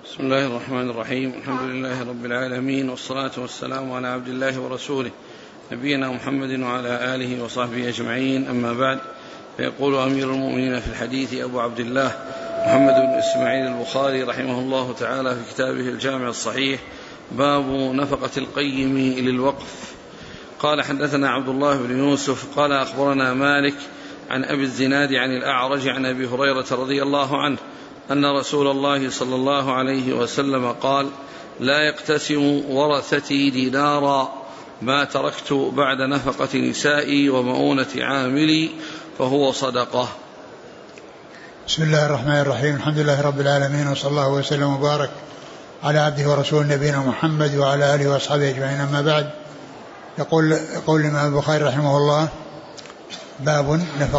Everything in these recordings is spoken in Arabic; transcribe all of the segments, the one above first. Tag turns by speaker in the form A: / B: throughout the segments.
A: بسم الله الرحمن الرحيم. الحمد لله رب العالمين، والصلاة والسلام على عبد الله ورسوله نبينا محمد وعلى آله وصحبه أجمعين، أما بعد. فيقول أمير المؤمنين في الحديث أبو عبد الله محمد بن إسماعيل البخاري رحمه الله تعالى في كتابه الجامع الصحيح: باب نفقة القيم للوقف. قال: حدثنا عبد الله بن يوسف قال: أخبرنا مالك عن أبي الزناد عن الأعرج عن أبي هريرة رضي الله عنه أن رسول الله صلى الله عليه وسلم قال: لا يقتسم ورثتي دينارا ما تركت بعد نفقة نسائي ومؤونة عاملي فهو صدقة.
B: بسم الله الرحمن الرحيم. الحمد لله رب العالمين، وصلى الله وسلم وبارك على عبده ورسوله نبينا محمد وعلى آله وأصحابه أجمعين، أما بعد. يقول الإمام البخاري رحمه الله: باب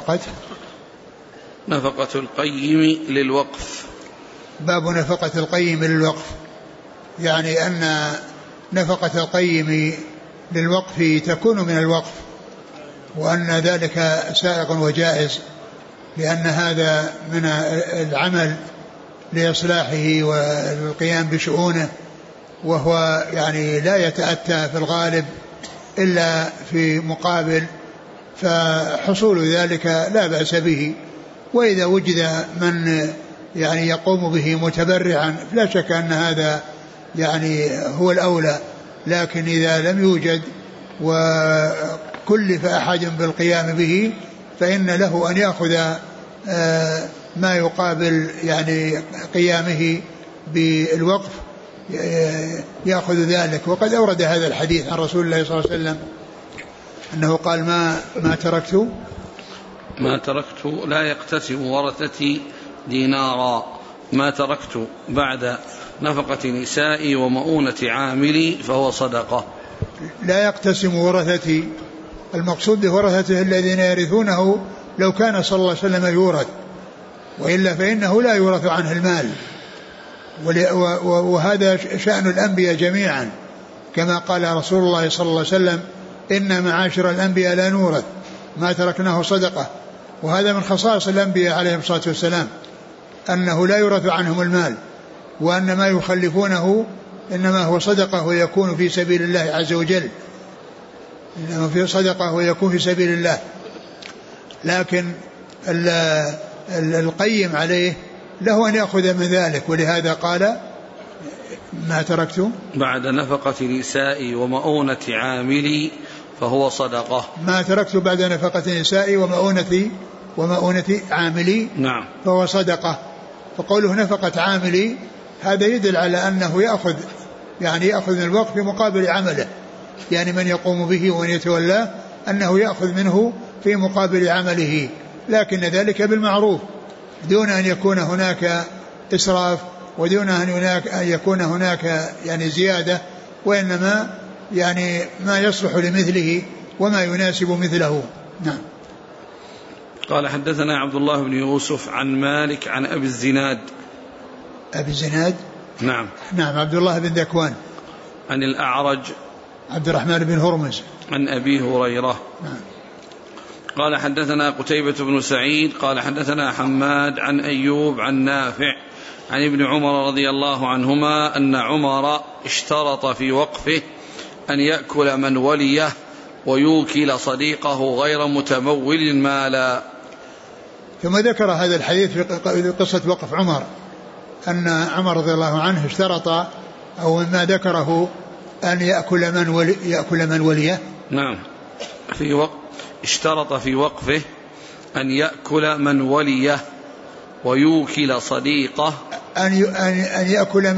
A: نفقة القيم للوقف.
B: باب نفقة القيم للوقف، يعني أن نفقة القيم للوقف تكون من الوقف، وأن ذلك سائغ وجائز، لأن هذا من العمل لإصلاحه والقيام بشؤونه، وهو يعني لا يتأتى في الغالب إلا في مقابل، فحصول ذلك لا بأس به. وإذا وجد من يعني يقوم به متبرعا لا شك أن هذا يعني هو الأولى، لكن إذا لم يوجد وكلف أحد بالقيام به فإن له أن يأخذ ما يقابل يعني قيامه بالوقف، يأخذ ذلك. وقد أورد هذا الحديث عن رسول الله صلى الله عليه وسلم أنه قال: ما تركت
A: لا يقتسم ورثتي دينارا ما تركت بعد نفقة نسائي ومؤونة عاملي فهو صدقة.
B: لا يقتسم ورثتي، المقصود بورثته الذين يرثونه لو كان صلى الله عليه وسلم يورث، وإلا فإنه لا يورث عنه المال. وهذا شأن الأنبياء جميعا، كما قال رسول الله صلى الله عليه وسلم: إن معاشر الأنبياء لا نورث ما تركناه صدقة. وهذا من خصائص الأنبياء عليهم الصلاة والسلام، أنه لا يورث عنهم المال، وأن ما يخلفونه إنما هو صدقة ويكون في سبيل الله عز وجل، إنما في صدقة ويكون في سبيل الله. لكن القيم عليه له أن يأخذ من ذلك، ولهذا قال: ما تركت
A: بعد نفقة نسائي ومؤونة عاملي فهو صدقة.
B: ما تركت بعد نفقة نسائي ومؤونة عاملي
A: نعم
B: فهو صدقة. فقوله نفقة عاملي هذا يدل على أنه يأخذ من الوقف في مقابل عمله، يعني من يقوم به ومن يتولاه أنه يأخذ منه في مقابل عمله، لكن ذلك بالمعروف دون أن يكون هناك إسراف ودون أن يكون هناك يعني زيادة، وإنما يعني ما يصلح لمثله وما يناسب مثله. نعم.
A: قال: حدثنا عبد الله بن يوسف عن مالك عن أبي الزناد.
B: أبي الزناد
A: نعم
B: عبد الله بن ذكوان.
A: عن الأعرج
B: عبد الرحمن بن هرمز.
A: عن أبي هريرة.
B: نعم.
A: قال: حدثنا قتيبة بن سعيد قال: حدثنا حماد عن أيوب عن نافع عن ابن عمر رضي الله عنهما أن عمر اشترط في وقفه أن يأكل من وليه ويوكل صديقه غير متمول مالا.
B: ثم ذكر هذا الحديث في قصة وقف عمر، أن عمر رضي الله عنه اشترط، أو مما ذكره، أن يأكل من وليه.
A: نعم. اشترط في وقفه أن يأكل من وليه ويوكل صديقه
B: أن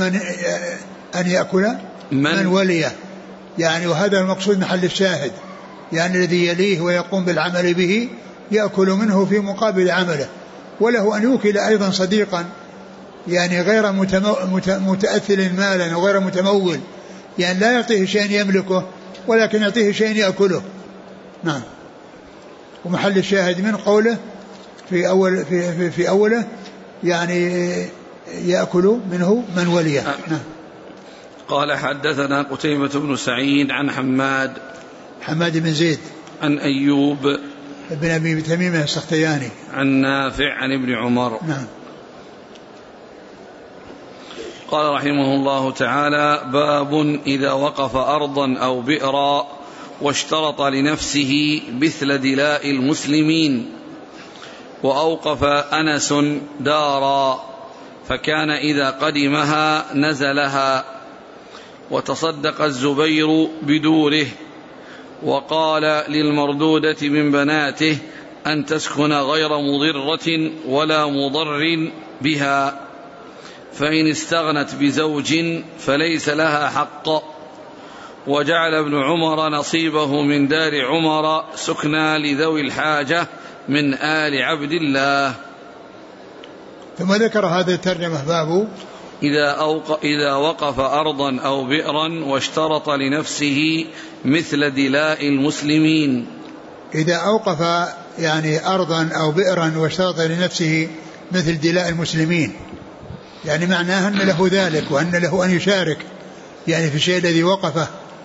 B: يأكل من وليه، يعني وهذا المقصود محل الشاهد، يعني الذي يليه ويقوم بالعمل به يأكل منه في مقابل عمله. وله أن يوكل أيضا صديقا، يعني غير متأثل مالا وغير متمول، يعني لا يعطيه شيء يملكه ولكن يعطيه شيء يأكله. نعم. ومحل الشاهد من قوله في أوله يعني يأكل منه من وليه. نعم.
A: قال: حدثنا قتيبة بن سعيد عن
B: حماد بن زيد
A: عن أيوب
B: بن أبي تميمة السختياني
A: عن نافع عن ابن عمر.
B: نعم.
A: قال رحمه الله تعالى: باب إذا وقف أرضا أو بئرا واشترط لنفسه مثل دلاء المسلمين. وأوقف أنس دارا فكان إذا قدمها نزلها. وتصدق الزبير بدوره. وقال للمردودة من بناته أن تسكن غير مضرة ولا مضر بها، فإن استغنت بزوج فليس لها حق. وجعل ابن عمر نصيبه من دار عمر سكنى لذوي الحاجة من آل عبد الله.
B: ثم ذكر هذه الترجمة: باب
A: إذا وقف أرضا أو بئرا واشترط لنفسه مثل دلاء المسلمين.
B: إذا أوقف يعني أرضا أو بئرا واشترط لنفسه مثل دلاء المسلمين، يعني معناها أن له ذلك وأن له أن يشارك يعني في الشيء الذي وقفه.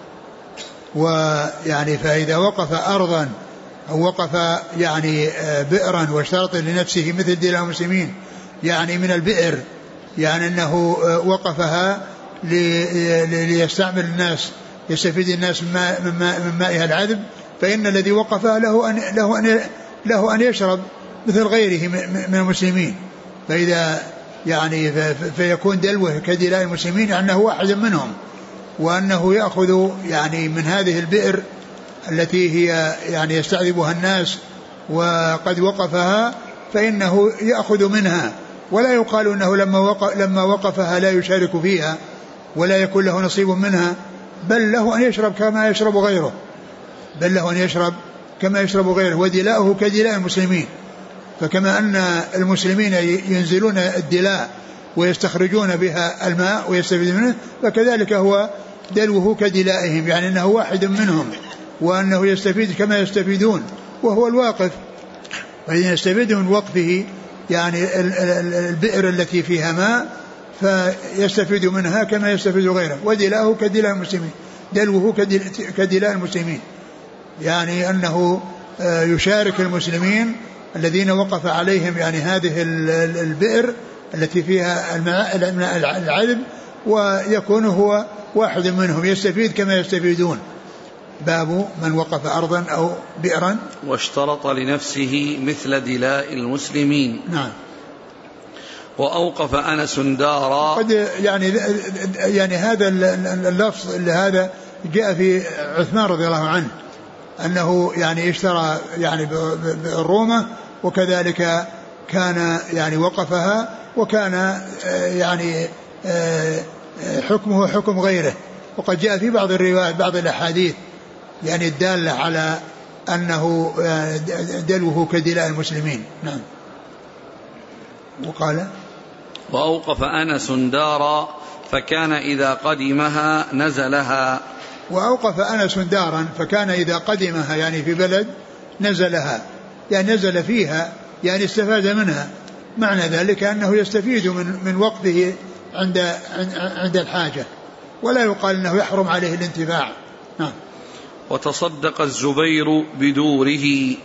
B: ويعني فإذا وقف أرضا أو وقف يعني بئرا واشترط لنفسه مثل دلاء المسلمين، يعني من البئر، يعني أنه وقفها ليستعمل الناس، يستفيد الناس من مائها العذب، فإن الذي وقفها له أن يشرب مثل غيره من المسلمين. فإذا يعني فيكون دلوه كدلاء المسلمين، يعني أنه واحد منهم، وأنه يأخذ يعني من هذه البئر التي هي يعني يستعذبها الناس وقد وقفها، فإنه يأخذ منها، ولا يقال أنه لما وقفها لا يشارك فيها ولا يكون له نصيب منها، بل له أن يشرب كما يشرب غيره، ودلاؤه كدلاء المسلمين. فكما أن المسلمين ينزلون الدلاء ويستخرجون بها الماء ويستفيدون منه، فكذلك هو دلوه كدلائهم، يعني أنه واحد منهم وأنه يستفيد كما يستفيدون، وهو الواقف، فإذا يستفيد من وقفه يعني البئر التي فيها ماء فيستفيد منها كما يستفيد غيره. ودلاؤه كدلاء المسلمين، دلوه كدلاء المسلمين، يعني أنه يشارك المسلمين الذين وقف عليهم يعني هذه البئر التي فيها العذب، ويكون هو واحد منهم يستفيد كما يستفيدون. باب من وقف أرضا أو بئرا
A: واشترط لنفسه مثل دلاء المسلمين.
B: نعم.
A: وأوقف أنس دارا.
B: قد يعني هذا اللفظ اللي هذا جاء في عثمان رضي الله عنه، أنه يعني اشترى يعني بالرومة، وكذلك كان يعني وقفها، وكان يعني حكمه حكم غيره. وقد جاء في بعض الروايات بعض الأحاديث يعني الدالة على أنه دلوه كدلاء المسلمين. نعم. وقال:
A: وأوقف أنس دارا فكان إذا قدمها نزلها.
B: وأوقف أنس دارا فكان إذا قدمها يعني في بلد نزلها، يعني نزل فيها يعني استفاد منها. معنى ذلك أنه يستفيد من وقته عند الحاجة، ولا يقال أنه يحرم عليه الانتفاع. نعم.
A: وتصدق الزبير بدوره.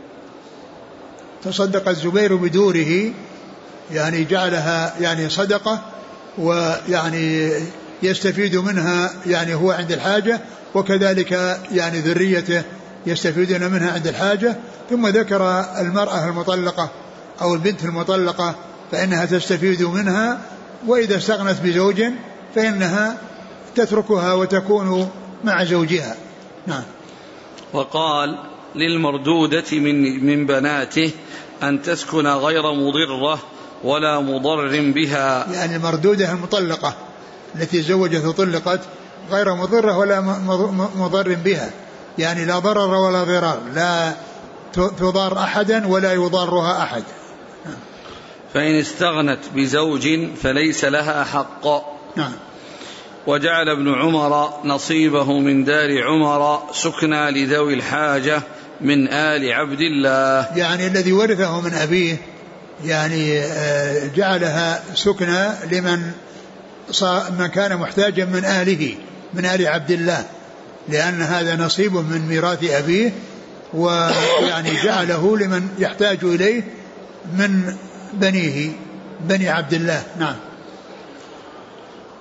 B: تصدق الزبير بدوره يعني جعلها يعني صدقة، ويعني يستفيد منها يعني هو عند الحاجة، وكذلك يعني ذريته يستفيدون منها عند الحاجة. ثم ذكر المرأة المطلقة أو البنت المطلقة فإنها تستفيد منها، وإذا استغنت بزوج فإنها تتركها وتكون مع زوجها. نعم.
A: وقال للمردودة من بناته أن تسكن غير مضرة ولا مضر بها،
B: يعني المردودة المطلقة التي زوجت وطلقت غير مضرة ولا مضر بها، يعني لا ضرر ولا ضرار، لا تضار أحدا ولا يضارها أحد.
A: فإن استغنت بزوج فليس لها حق.
B: نعم.
A: وجعل ابن عمر نصيبه من دار عمر سكنى لذوي الحاجة من آل عبد الله،
B: يعني الذي ورثه من أبيه، يعني جعلها سكنى لمن كان محتاجا من أهله من آل عبد الله، لأن هذا نصيب من ميراث أبيه، ويعني جعله لمن يحتاج إليه من بنيه بني عبد الله. نعم.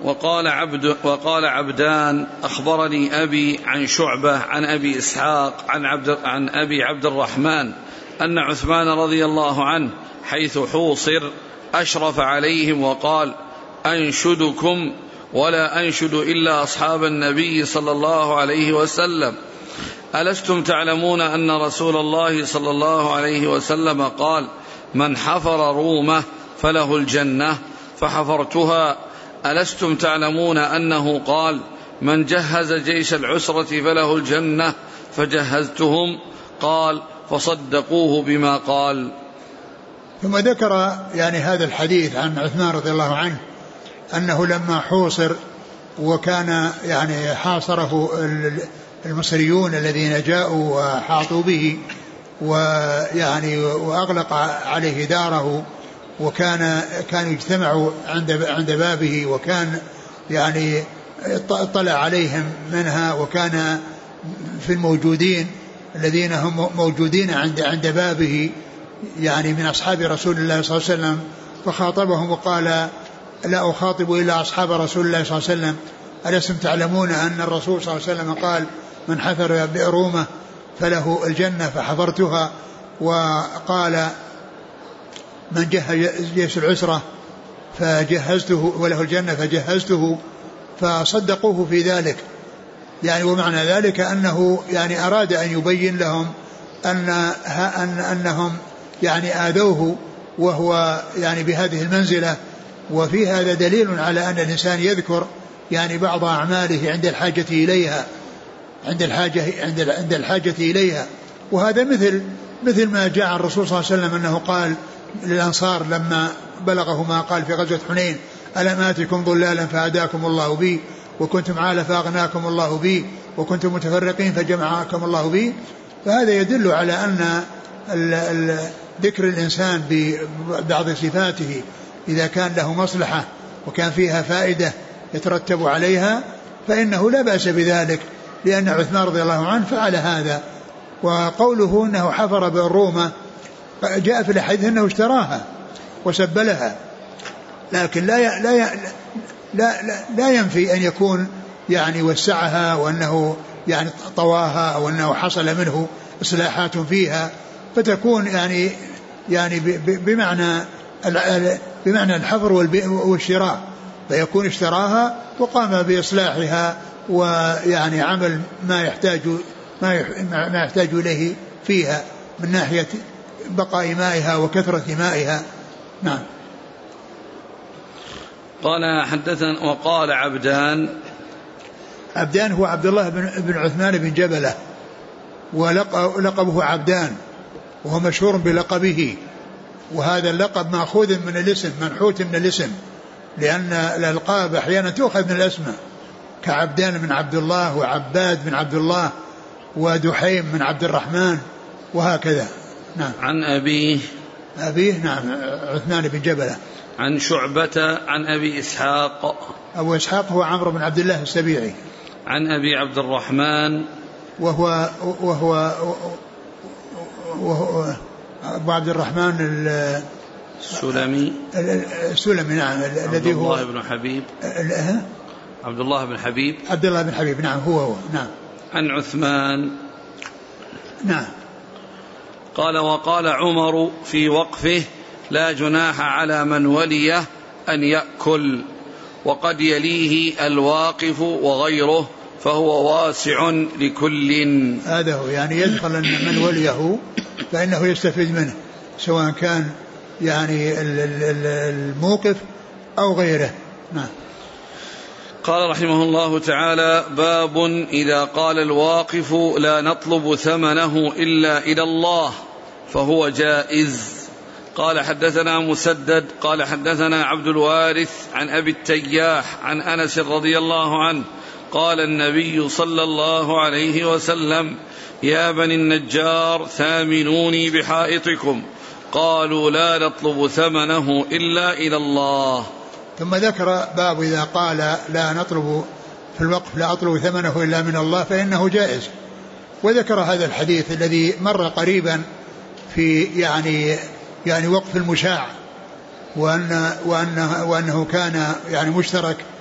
A: وقال عبدان أخبرني أبي عن شعبة عن أبي إسحاق عن أبي عبد الرحمن أن عثمان رضي الله عنه حيث حوصر أشرف عليهم وقال أنشدكم ولا أنشد إلا أصحاب النبي صلى الله عليه وسلم ألستم تعلمون أن رسول الله صلى الله عليه وسلم قال من حفر رومه فله الجنة فحفرتها ألستم تعلمون أنه قال من جهز جيش العسرة فله الجنة فجهزتهم قال فصدقوه بما قال.
B: ثم ذكر يعني هذا الحديث عن عثمان رضي الله عنه أنه لما حوصر وكان يعني حاصره المصريون الذين جاءوا وحاطوا به ويعني وأغلق عليه داره وكانوا يجتمعوا عند بابه وكان يعني اطلع عليهم منها وكان في الموجودين الذين هم موجودين عند بابه يعني من أصحاب رسول الله صلى الله عليه وسلم فخاطبهم وقال لا أخاطب إلا أصحاب رسول الله صلى الله عليه وسلم ألستم تعلمون أن الرسول صلى الله عليه وسلم قال من حفر بئر رومه فله الجنة فحفرتها وقال من جهز جيش العسرة فجهزته وله الجنة فجهزته فصدقوه في ذلك يعني ومعنى ذلك أنه يعني أراد أن يبين لهم أنهم يعني آذوه وهو يعني بهذه المنزلة وفي هذا دليل على أن الإنسان يذكر يعني بعض أعماله عند الحاجة إليها عند الحاجة إليها وهذا مثل ما جاء عن الرسول صلى الله عليه وسلم أنه قال للأنصار لما بلغه ما قال في غزوة حنين ألم آتكم ضلالا فهداكم الله بي وكنتم عالة فأغناكم الله بي وكنتم متفرقين فجمعكم الله بي فهذا يدل على أن ذكر الإنسان ببعض صفاته إذا كان له مصلحة وكان فيها فائدة يترتب عليها فإنه لا بأس بذلك لأن عثمان رضي الله عنه فعل هذا. وقوله أنه حفر بالرومة جاء في الحديث أنه اشتراها وسبلها لكن لا ينفي أن يكون يعني وسعها وأنه يعني طواها أو أنه حصل منه إصلاحات فيها فتكون يعني بمعنى الحفر والشراء فيكون اشتراها وقام بإصلاحها ويعني عمل ما يحتاج إليه فيها من ناحية بقاء مائها وكثرة مائها. نعم.
A: قال حدثنا وقال
B: عبدان هو عبد الله بن عثمان بن جبلة ولقبه عبدان وهو مشهور بلقبه وهذا اللقب مأخوذ من الاسم منحوت من الاسم لأن الألقاب أحيانا تؤخذ من الأسماء كعبدان من عبد الله وعباد من عبد الله ودحيم من عبد الرحمن وهكذا. نعم.
A: عن
B: أبيه نعم عثمان بن جبلة.
A: عن شعبة عن أبي إسحاق.
B: أبو إسحاق هو عمرو بن عبد الله السبيعي.
A: عن أبي عبد الرحمن
B: وهو أبو عبد الرحمن السلمي نعم الذي هو
A: عبد الله بن حبيب
B: نعم هو نعم.
A: عن عثمان
B: نعم.
A: قال وقال عمر في وقفه لا جناح على من وليه أن يأكل وقد يليه الواقف وغيره فهو واسع لكل.
B: هذا هو يعني يدخل من وليه فإنه يستفيد منه سواء كان يعني الموقف أو غيره. نعم.
A: قال رحمه الله تعالى باب إذا قال الواقف لا نطلب ثمنه إلا إلى الله فهو جائز. قال حدثنا مسدد قال حدثنا عبد الوارث عن أبي التياح عن أنس رضي الله عنه قال النبي صلى الله عليه وسلم يا بني النجار ثامنوني بحائطكم قالوا لا نطلب ثمنه إلا إلى الله.
B: ثم ذكر باب إذا قال لا نطلب في الوقف لا أطلب ثمنه إلا من الله فإنه جائز وذكر هذا الحديث الذي مر قريبا في يعني وقف المشاع وأنه كان يعني مشترك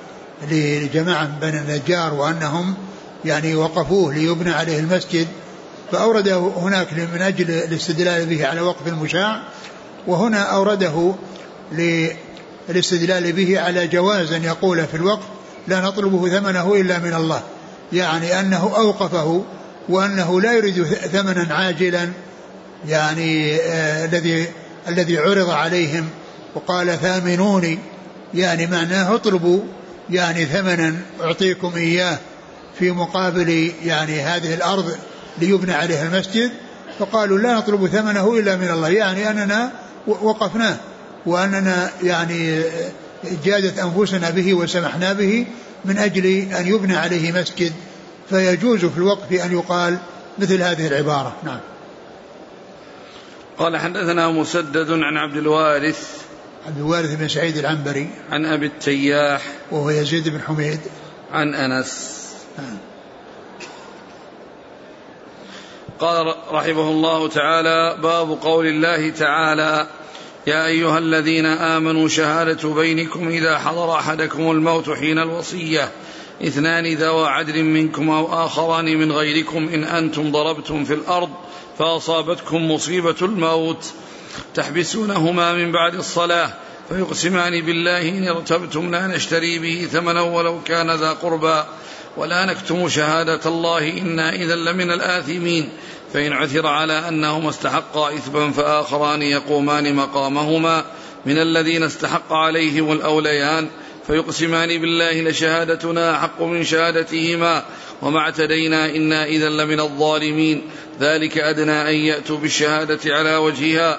B: لجماعة من بني النجار وأنهم يعني وقفوه ليبنى عليه المسجد، فأورده هناك من أجل الاستدلال به على وقف المشاع، وهنا أورده للاستدلال به على جواز أن يقول في الوقف لا نطلبه ثمنه إلا من الله، يعني أنه أوقفه وأنه لا يريد ثمنا عاجلا يعني الذي عرض عليهم وقال ثامنوني، يعني معناه اطلبوا يعني ثمنا أعطيكم إياه في مقابل يعني هذه الأرض ليبنى عليها المسجد، فقالوا لا نطلب ثمنه إلا من الله، يعني أننا وقفناه وأننا يعني جادت أنفسنا به وسمحنا به من أجل أن يبنى عليه مسجد، فيجوز في الوقف أن يقال مثل هذه العبارة. نعم.
A: قال حدثنا مسدد عن عبد الوارث
B: بن سعيد العنبري
A: عن أبي التياح
B: وهو يزيد بن حميد
A: عن أنس. قال رحمه الله تعالى: باب قول الله تعالى: يا أيها الذين آمنوا شهادة بينكم إذا حضر أحدكم الموت حين الوصية 2 ذوى عدل منكم أو آخران من غيركم إن أنتم ضربتم في الأرض فأصابتكم مصيبة الموت تحبسونهما من بعد الصلاة فيقسمان بالله إن ارتبتم لا نشتري به ثمنا ولو كان ذا قربى ولا نكتم شهادة الله إنا إذا لمن الآثمين، فإن عثر على أنهما استحقا إثما فآخران يقومان مقامهما من الذين استحق عليهم الأوليان فيقسمان بالله لشهادتنا أحق من شهادتهما وما اعتدينا إنا إذا لمن الظالمين، ذلك أدنى أن يأتوا بالشهادة على وجهها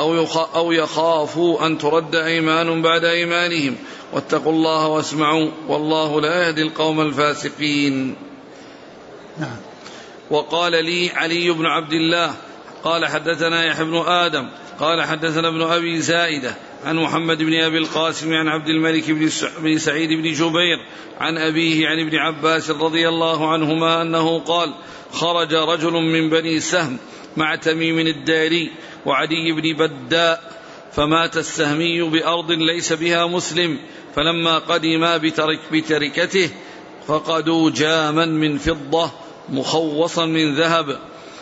A: أو يخافوا أن ترد أيمان بعد أيمانهم واتقوا الله واسمعوا والله لا يهدي القوم الفاسقين.
B: نعم.
A: وقال لي علي بن عبد الله قال حدثنا يحيى بن آدم قال حدثنا ابن أبي زائدة عن محمد بن أبي القاسم عن عبد الملك بن سعيد بن جبير عن أبيه عن ابن عباس رضي الله عنهما أنه قال: خرج رجل من بني سهم مع تميم الداري وعدي بن بداء فمات السهمي بأرض ليس بها مسلم، فلما قدما بتركته فقدوا جاما من فضة مخوصا من ذهب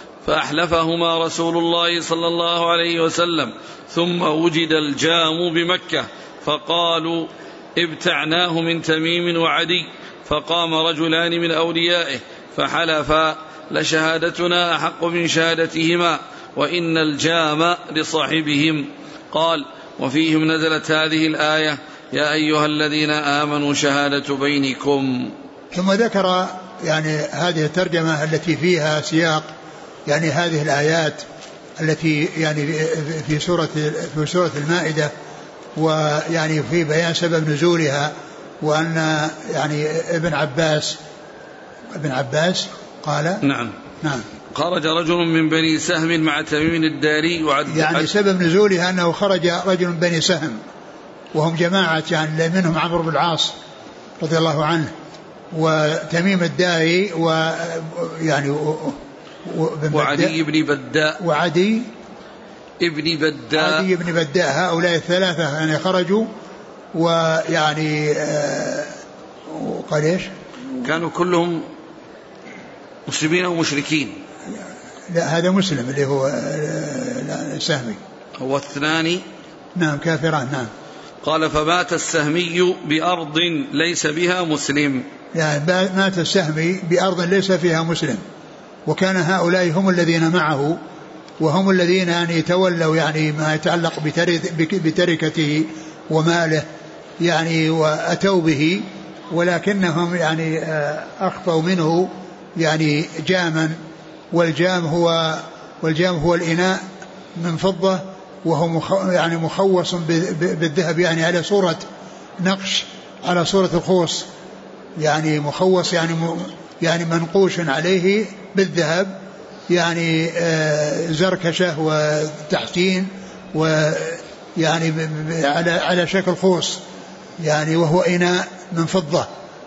A: فأحلفهما رسول الله صلى الله عليه وسلم، ثم وجد الجام بمكة فقالوا ابتعناه من تميم وعدي، فقام رجلان من أوليائه فحلفا لشهادتنا أحق من شهادتهما وإن الجام لصاحبهم. قال: وفيهم نزلت هذه الآية: يا أيها الذين آمنوا شهادة بينكم.
B: ثم ذكر يعني هذه الترجمة التي فيها سياق يعني هذه الآيات التي يعني في سورة المائدة، ويعني في بيان سبب نزولها، وأن يعني ابن عباس قال
A: نعم خرج رجل من بني سهم مع تميم الداري
B: يعني سبب نزولها أنه خرج رجل من بني سهم وهم جماعة يعني منهم عمرو بن العاص رضي الله عنه وتميم الداري ويعني
A: وعدي بن بداء
B: وعدي بن بداء هؤلاء الثلاثة يعني خرجوا ويعني وقال ايش؟
A: كانوا كلهم مسلمين أو مشركين؟
B: لا هذا مسلم اللي هو السهمي،
A: هو 2
B: نعم كافران. نعم.
A: قال: فمات السهمي بأرض ليس بها مسلم،
B: يعني مات السهمي بأرض ليس فيها مسلم، وكان هؤلاء هم الذين معه وهم الذين يعني تولوا يعني ما يتعلق بتركته وماله يعني وأتوا به، ولكنهم يعني أخفوا منه يعني جاما، والجام هو الإناء من فضة وهو يعني مخوص بالذهب يعني على صورة نقش على صورة الخوص، يعني مخوص يعني منقوش عليه بالذهب يعني زركشة وتحسين ويعني على شكل خوص يعني وهو إناء من فضة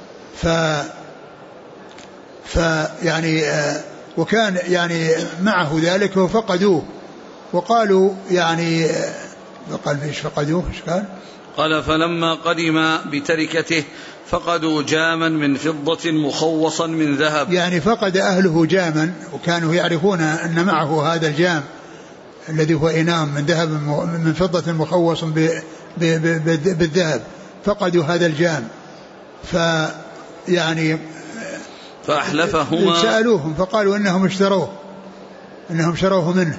B: يعني وكان يعني معه ذلك وفقدوه وقالوا يعني قال ايش فقدوه ايش قال
A: قال فلما قدم بتركته فقدوا جاما من فضة مخوصا من ذهب.
B: يعني فقد أهله جاما، وكانوا يعرفون أن معه هذا الجام الذي هو إنام من ذهب من فضة مخوص بالذهب، فقدوا هذا الجام، فيعني
A: فأحلفهما،
B: سألوهم فقالوا إنهم شروه منه،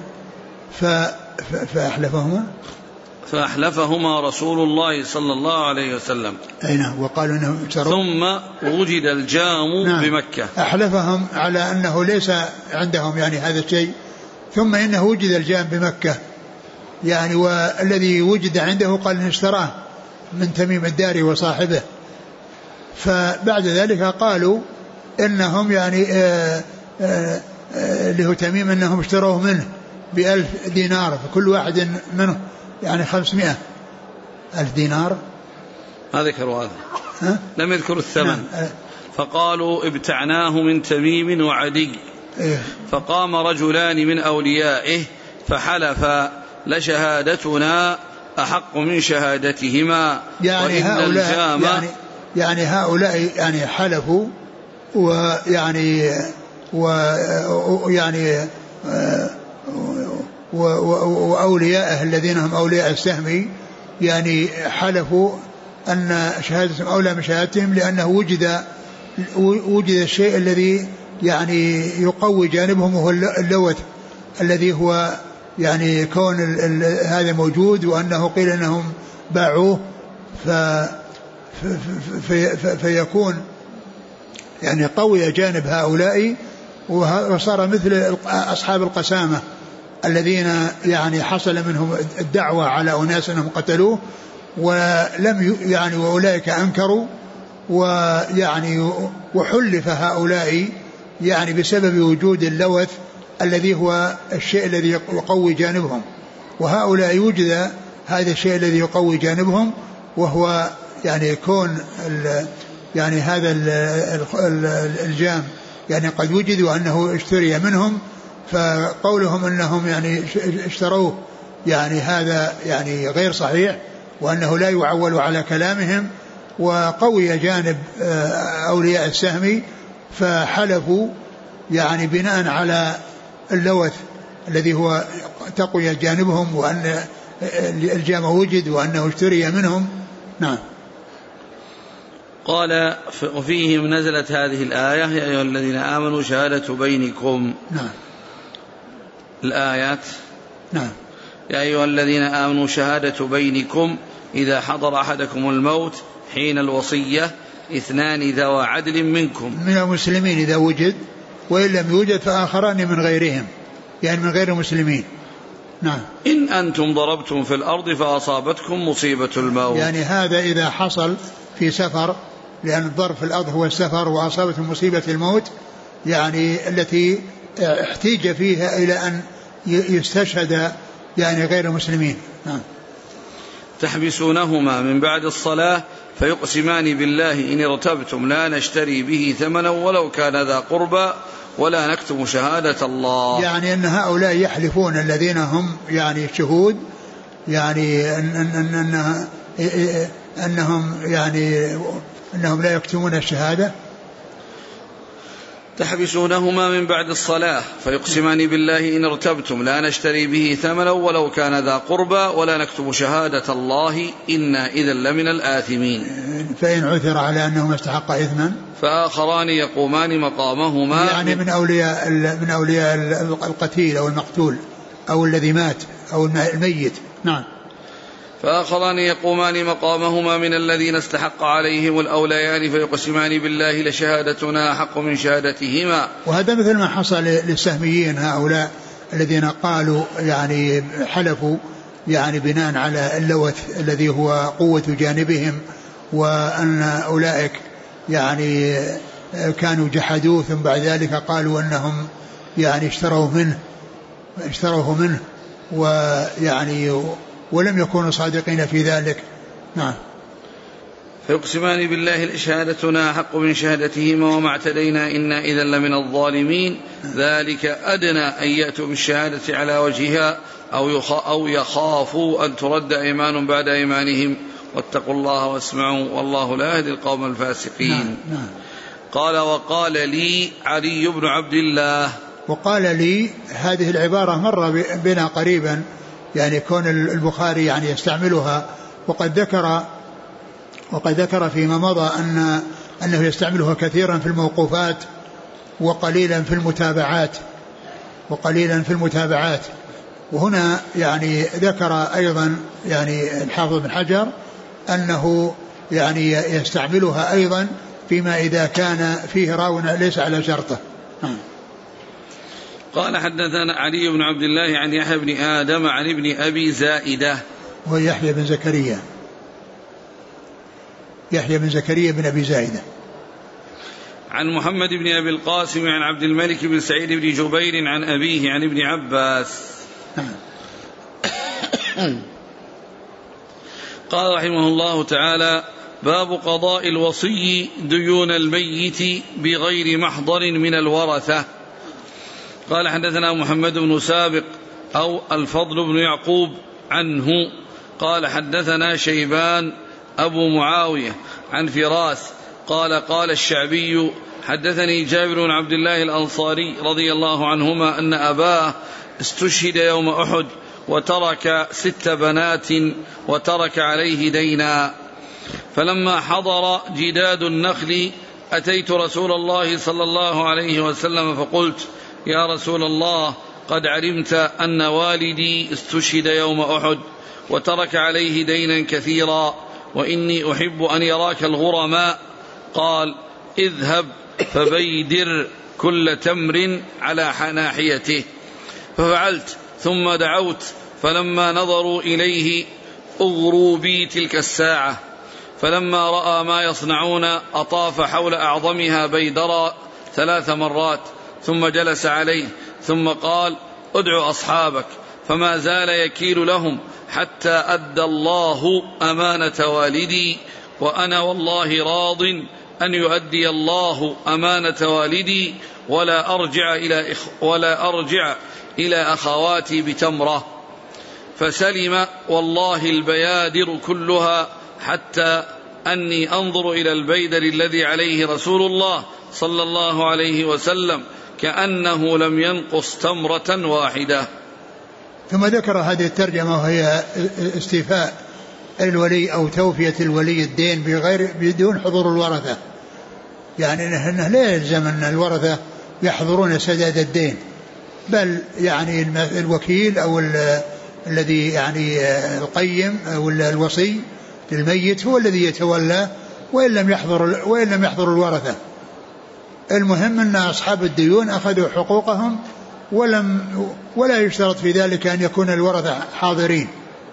B: فأحلفهما
A: رسول الله صلى الله عليه وسلم.
B: نعم، وقالوا إنهم اشتروه.
A: ثم وجد الجام
B: نعم.
A: بمكة.
B: أحلفهم على أنه ليس عندهم يعني هذا الشيء، ثم إنه وجد الجام بمكة يعني، والذي وجد عنده قال إنه اشتراه من تميم الداري وصاحبه. فبعد ذلك قالوا إنهم يعني اللي هو تميم إنهم اشتروه منه ب1000 دينار، فكل واحد منه يعني 500,000 دينار.
A: ما ذكروا هذا، لم يذكروا الثمن. فقالوا ابتعناه من تميم وعدي. فقام رجلان من أوليائه فحلفا لشهادتنا أحق من شهادتهما.
B: يعني هؤلاء يعني حلفوا وأولياءه الذين هم أولياء السهم يعني حلفوا أن شهادتهم أولى من شهادتهم، لأنه وجد الشيء الذي يعني يقوي جانبهم، وهو اللوث الذي هو يعني كون هذا موجود، وأنه قيل أنهم باعوه فيكون يعني قوي جانب هؤلاء، وصار مثل أصحاب القسامة الذين يعني حصل منهم الدعوة على أناس أنهم قتلوه ولم يعني، وأولئك أنكروا، ويعني وحلف هؤلاء يعني بسبب وجود اللوث الذي هو الشيء الذي يقوي جانبهم، وهؤلاء يوجد هذا الشيء الذي يقوي جانبهم، وهو يعني يكون يعني هذا الجام يعني قد وجد وأنه اشتري منهم، فقولهم أنهم يعني اشتروه يعني هذا يعني غير صحيح، وأنه لا يعول على كلامهم، وقوي جانب أولياء السهم فحلفوا يعني بناء على اللوث الذي هو تقوي جانبهم، وأن الجام وجد وأنه اشتري منهم. نعم.
A: قال وفيهم نزلت هذه الآية يا أيها الذين آمنوا شهادة بينكم.
B: نعم.
A: الآيات.
B: نعم.
A: يا أيها الذين آمنوا شهادة بينكم إذا حضر أحدكم الموت حين الوصية 2 ذوى عدل منكم
B: من المسلمين إذا وجد، وإن لم يوجد فآخران من غيرهم يعني من غير المسلمين. نعم.
A: إن أنتم ضربتم في الأرض فأصابتكم مصيبة الموت،
B: يعني هذا إذا حصل في سفر، لأن الضرب في الأرض هو السفر، وأصابتهم مصيبة الموت يعني التي احتيج فيها إلى أن يستشهد يعني غير المسلمين. نعم.
A: تحبسونهما من بعد الصلاة فيقسمان بالله إن ارتبتم لا نشتري به ثمنا ولو كان ذا قربى ولا نكتم شهادة الله.
B: يعني أن هؤلاء يحلفون الذين هم يعني شهود يعني أنهم يعني أنهم لا يكتمون الشهادة.
A: تحبسونهما من بعد الصلاة فيقسمان بالله إن ارتبتم لا نشتري به ثمنا ولو كان ذا قربى ولا نكتم شهادة الله إنا إذا لمن الآثمين.
B: فإن عثر على أنهما استحق إثما
A: فآخران يقومان مقامهما
B: يعني من أولياء القتيل أو المقتول أو الذي مات أو الميت. نعم.
A: فآخران يقومان مقامهما من الذين استحق عليهم الأوليان فيقسمان بالله لشهادتنا حق من شهادتهما.
B: وهذا مثل ما حصل للسهميين هؤلاء الذين قالوا يعني حلفوا يعني بناء على اللوث الذي هو قوة جانبهم، وأن أولئك يعني كانوا جحدوه، ثم بعد ذلك قالوا أنهم يعني اشتروه منه ويعني ولم يكونوا صادقين في ذلك. نعم.
A: فيقسمان بالله لشهادتنا حق من شهادتهما وما اعتدينا إنا إذا لمن الظالمين ذلك أدنى أن يأتوا بالشهادة على وجهها أو يخافوا أن ترد أيمان بعد أيمانهم واتقوا الله واسمعوا والله لا يهدي القوم الفاسقين.
B: نعم.
A: قال وقال لي علي بن عبد الله.
B: وقال لي هذه العبارة مر بنا قريبا، يعني كون البخاري يعني يستعملها، وقد ذكر فيما مضى أنه يستعملها كثيرا في الموقوفات وقليلا في المتابعات. وهنا يعني ذكر أيضا يعني الحافظ بن حجر أنه يعني يستعملها أيضا فيما إذا كان فيه راو ليس على شرطه.
A: قال حدثنا علي بن عبد الله عن يحيى بن آدم عن ابن أبي زائدة
B: ويحيى بن زكريا بن أبي زائدة
A: عن محمد بن أبي القاسم عن عبد الملك بن سعيد بن جبير عن أبيه عن ابن عباس. قال رحمه الله تعالى: باب قضاء الوصي ديون الميت بغير محضر من الورثة. قال حدثنا محمد بن سابق أو الفضل بن يعقوب عنه قال حدثنا شيبان أبو معاوية عن فراس قال الشعبي حدثني جابر بن عبد الله الأنصاري رضي الله عنهما أن أباه استشهد يوم أحد وترك 6 بنات وترك عليه دينا. فلما حضر جداد النخل أتيت رسول الله صلى الله عليه وسلم فقلت: يا رسول الله، قد علمت أن والدي استشهد يوم أحد وترك عليه دينا كثيرا، وإني أحب أن يراك الغرماء. قال: اذهب فبيدر كل تمر على ناحيته. ففعلت، ثم دعوت، فلما نظروا إليه أغروا بي تلك الساعة. فلما رأى ما يصنعون أطاف حول أعظمها بيدرا 3 مرات، ثم جلس عليه، ثم قال: ادعو أصحابك. فما زال يكيل لهم حتى أدى الله أمانة والدي، وأنا والله راض أن يؤدي الله أمانة والدي، ولا أرجع إلى أخواتي بتمرة. فسلم والله البيادر كلها، حتى أني أنظر إلى البيدر الذي عليه رسول الله صلى الله عليه وسلم كأنه لم ينقص تمرة واحدة.
B: ثم ذكر هذه الترجمة وهي استيفاء الولي أو توفية الولي الدين بدون حضور الورثة، يعني أنه لا يلزم أن الورثة يحضرون سداد الدين، بل يعني الوكيل أو الذي يعني القيم أو الوصي للميت هو الذي يتولى، وإن لم يحضر الورثة. المهم أن أصحاب الديون أخذوا حقوقهم ولا يشترط في ذلك أن يكون الورثة حاضرين.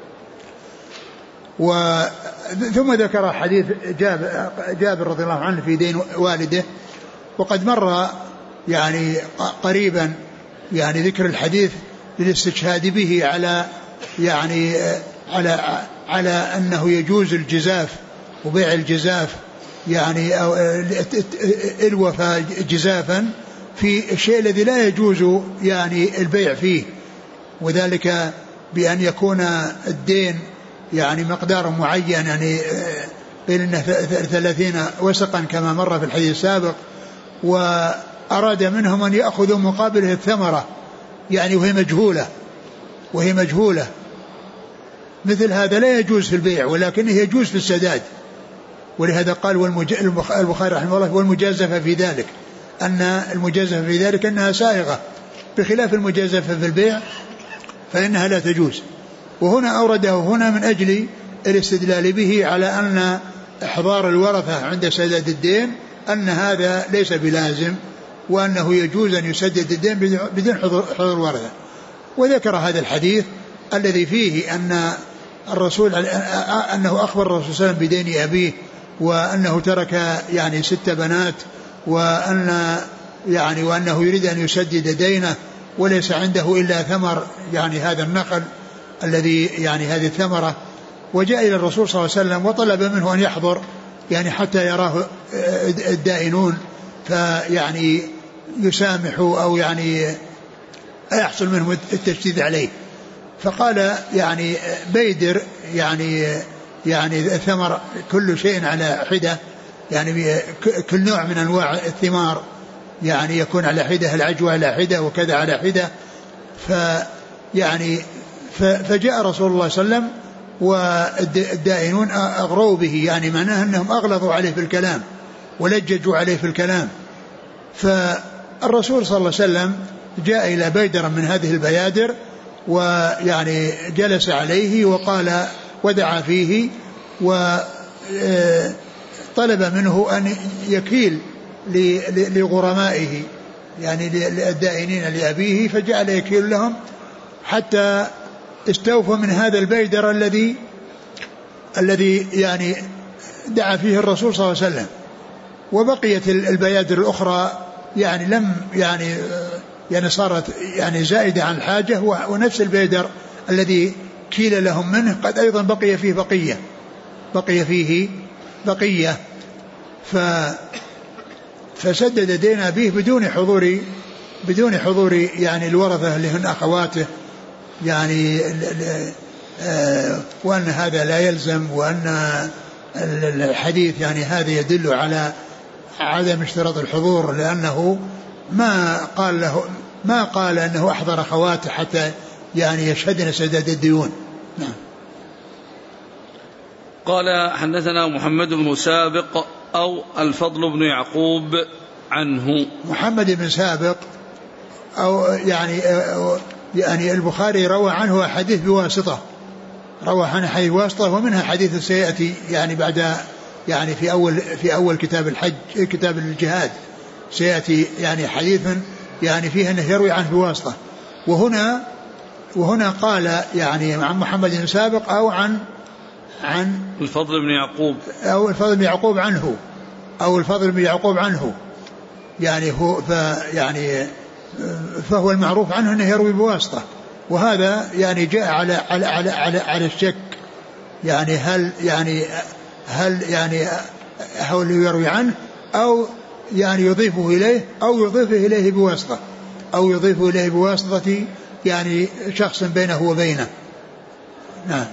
B: ثم ذكر حديث جابر رضي الله عنه في دين والده، وقد مر يعني قريبا يعني ذكر الحديث للاستشهاد به على أنه يجوز الجزاف وبيع الجزاف، يعني أو الوفاء جزافا في الشيء الذي لا يجوز يعني البيع فيه، وذلك بأن يكون الدين يعني مقدار معين، يعني بين 30 وسقا كما مر في الحديث السابق، وأراد منهم أن يأخذوا مقابله الثمرة يعني وهي مجهولة. مثل هذا لا يجوز في البيع، ولكنه يجوز في السداد. ولهذا قال البخاري رحمه الله: والمجازفة في ذلك، أن المجازفة في ذلك أنها سائغة، بخلاف المجازفة في البيع فإنها لا تجوز. وهنا أورده هنا من أجل الاستدلال به على أن إحضار الورثة عند سداد الدين أن هذا ليس بلازم، وأنه يجوز أن يسدد الدين بدون حضور الورثة. وذكر هذا الحديث الذي فيه أن الرسول أنه أخبر الرسول صلى الله عليه وسلم بدين أبيه، وأنه ترك يعني 6 بنات، وأنه يريد أن يسدد دينه وليس عنده إلا ثمر يعني هذا النخل الذي يعني هذه الثمرة. وجاء إلى الرسول صلى الله عليه وسلم وطلب منه أن يحضر يعني حتى يراه الدائنون فيعني يسامحوا أو يعني يحصل منهم التشديد عليه. فقال يعني بيدر يعني يعني ثمر كل شيء على حدة، يعني كل نوع من أنواع الثمار يعني يكون على حدة، العجوة على حدة وكذا على حدة. فجاء رسول الله صلى الله عليه وسلم والدائنون أغروا به، يعني معناه أنهم أغلظوا عليه في الكلام ولججوا عليه في الكلام. فالرسول صلى الله عليه وسلم جاء إلى بيدر من هذه البيادر ويعني جلس عليه وقال ودعا فيه وطلب منه أن يكيل لغرمائه يعني للدائنين لأبيه، فجعل يكيل لهم حتى استوفوا من هذا البيدر الذي يعني دعا فيه الرسول صلى الله عليه وسلم. وبقيت البيادر الأخرى يعني لم يعني صارت يعني زائدة عن الحاجة، ونفس البيدر الذي كيل لهم منه قد أيضا بقي فيه بقية فسدد دين أبيه بدون حضور يعني الورثة اللي هن أخواته، يعني وأن هذا لا يلزم، وأن الحديث يعني هذا يدل على عدم اشتراط الحضور، لأنه ما قال أنه أحضر أخواته حتى يعني يشهدن سداد الديون. نعم.
A: قال حدثنا محمد بن سابق أو الفضل بن يعقوب عنه.
B: محمد بن سابق أو يعني البخاري روى عنه حديث بواسطة، روى عنه حديث واسطة، ومنها حديث سيأتي يعني بعد يعني في أول كتاب الحج كتاب الجهاد سيأتي يعني حديث يعني فيه أنه يروي عنه بواسطة. وهنا قال يعني عن محمد بن سابق أو عن
A: الفضل بن يعقوب
B: أو الفضل بن يعقوب عنه أو الفضل بن يعقوب عنه، يعني هو فهو المعروف عنه أنه يروي بواسطة. وهذا يعني جاء على الشك، يعني هل هو اللي يروي عنه أو يعني يضيفه إليه أو يضيفه إليه بواسطة أو يضيفه إليه بواسطة يعني شخص بينه وبينه. نعم.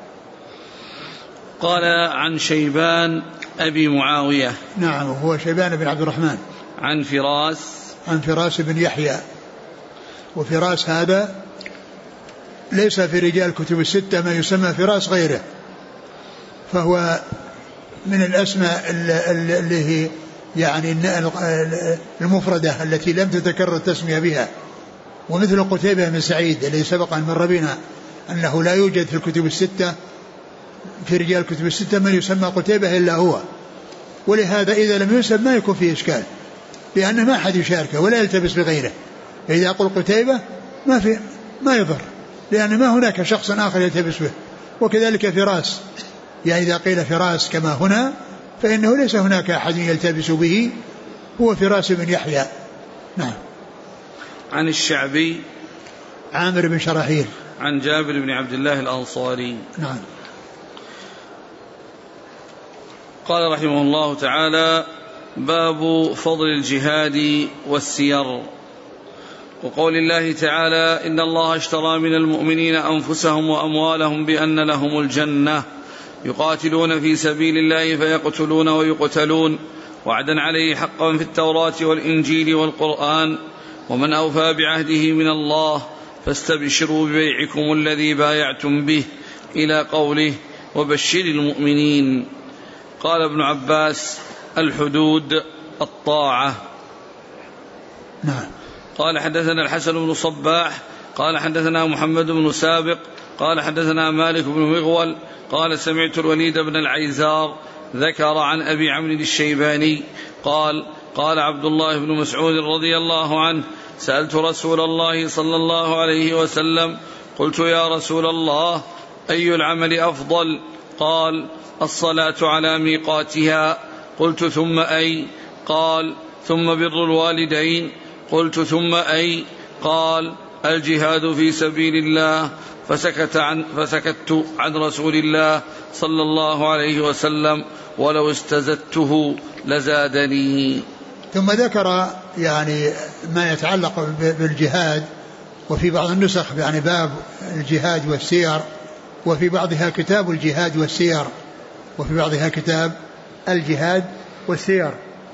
A: قال عن شيبان أبي معاوية.
B: نعم، هو شيبان بن عبد الرحمن.
A: عن فراس
B: بن يحيى. وفراس هذا ليس في رجال كتب الستة ما يسمى فراس غيره، فهو من الأسماء اللي هي يعني المفردة التي لم تتكرر التسمية بها، ومثل قتيبة بن سعيد الذي سبق أن مر بنا أنه لا يوجد في الكتب الستة في رجال الكتب الستة من يسمى قتيبة إلا هو، ولهذا إذا لم يسمى ما يكون فيه إشكال، لأنه ما أحد يشاركه ولا يلتبس بغيره. فإذا أقول قتيبة ما يضر، لأن ما هناك شخص آخر يلتبس به. وكذلك فراس، يعني إذا قيل فراس كما هنا فإنه ليس هناك أحد يلتبس به، هو فراس بن يحيى. نعم.
A: عن الشعبي
B: عامر بن شراحيل
A: عن جابر بن عبد الله الأنصاري.
B: نعم.
A: قال رحمه الله تعالى: باب فضل الجهاد والسير. وقول الله تعالى: إن الله اشترى من المؤمنين أنفسهم وأموالهم بأن لهم الجنة يقاتلون في سبيل الله فيقتلون ويقتلون وعدا عليه حقا في التوراة والإنجيل والقرآن ومن أوفى بعهده من الله فاستبشروا ببيعكم الذي بايعتم به إلى قوله وبشر المؤمنين. قال ابن عباس: الحدود الطاعة.
B: نعم.
A: قال حدثنا الحسن بن صباح قال حدثنا محمد بن سابق قال حدثنا مالك بن مغول قال سمعت الوليد بن العيزار ذكر عن أبي عمرو الشيباني قال عبد الله بن مسعود رضي الله عنه: سألت رسول الله صلى الله عليه وسلم قلت: يا رسول الله، أي العمل أفضل؟ قال: الصلاة على ميقاتها. قلت: ثم أي؟ قال: ثم بر الوالدين. قلت: ثم أي؟ قال: الجهاد في سبيل الله. فسكت عن رسول الله صلى الله عليه وسلم ولو استزدته لزادني.
B: ثم ذكر يعني ما يتعلق بالجهاد، وفي بعض النسخ يعني باب الجهاد والسير، وفي بعضها كتاب الجهاد والسير. وفي بعضها كتاب الجهاد والسير.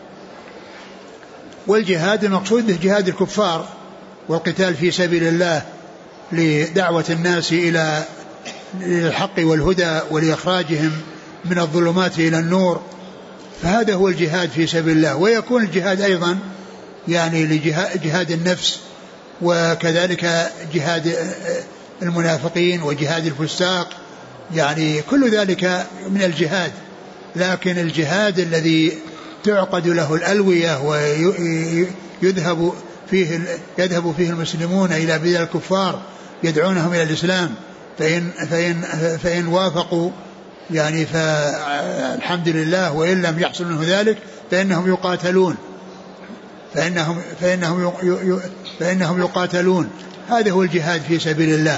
B: والجهاد المقصود به جهاد الكفار والقتال في سبيل الله لدعوة الناس إلى الحق والهدى ولإخراجهم من الظلمات إلى النور، فهذا هو الجهاد في سبيل الله. ويكون الجهاد أيضا يعني لجهاد النفس، وكذلك جهاد المنافقين وجهاد الفساق، يعني كل ذلك من الجهاد. لكن الجهاد الذي تعقد له الألوية ويذهب فيه المسلمون إلى بلاد الكفار يدعونهم إلى الإسلام، فإن وافقوا يعني فالحمد لله، وإن لم يحصل منه ذلك فإنهم يقاتلون فإنهم يقاتلون. هذا هو الجهاد في سبيل الله.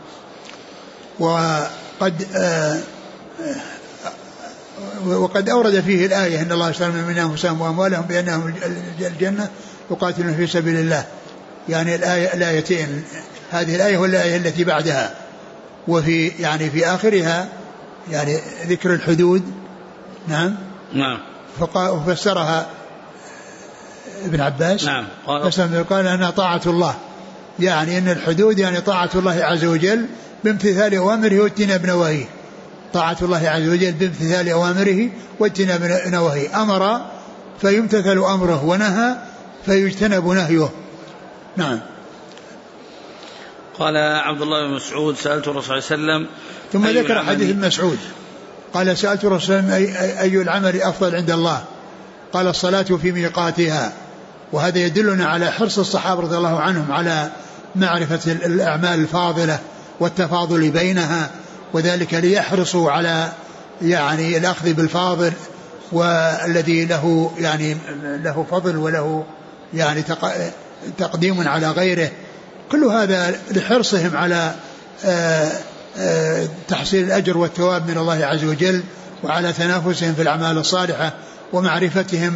B: وقد أورد فيه الآية إن الله اشترى من أنفسهم وأموالهم بأنهم الجنة يقاتلون في سبيل الله، يعني الآيتين، هذه الآية والآية التي بعدها. وفي يعني في آخرها يعني ذكر الحدود. نعم ففسرها ابن عباس.
A: نعم
B: قال أنها طاعة الله، يعني أن الحدود يعني طاعة الله عز وجل بامتثال أوامره واجتناب نواهيه. طاعة الله عز وجل بامتثال أوامره واجتناب نواهيه، أمر فيمتثل أمره، ونهى فيجتنب نهيه. نعم.
A: قال عبد الله بن مسعود سألت الرسول صلى الله عليه وسلم،
B: ثم ذكر حديث مسعود قال سألت الرسول صلى الله عليه وسلم أي العمل أفضل عند الله؟ قال الصلاة في ميقاتها. وهذا يدلنا على حرص الصحابة رضي الله عنهم على معرفة الأعمال الفاضلة والتفاضل بينها، وذلك ليحرصوا على يعني الأخذ بالفاضل، والذي له يعني له فضل وله يعني تقديم على غيره. كل هذا لحرصهم على تحصيل الأجر والثواب من الله عز وجل، وعلى تنافسهم في الأعمال الصالحة، ومعرفتهم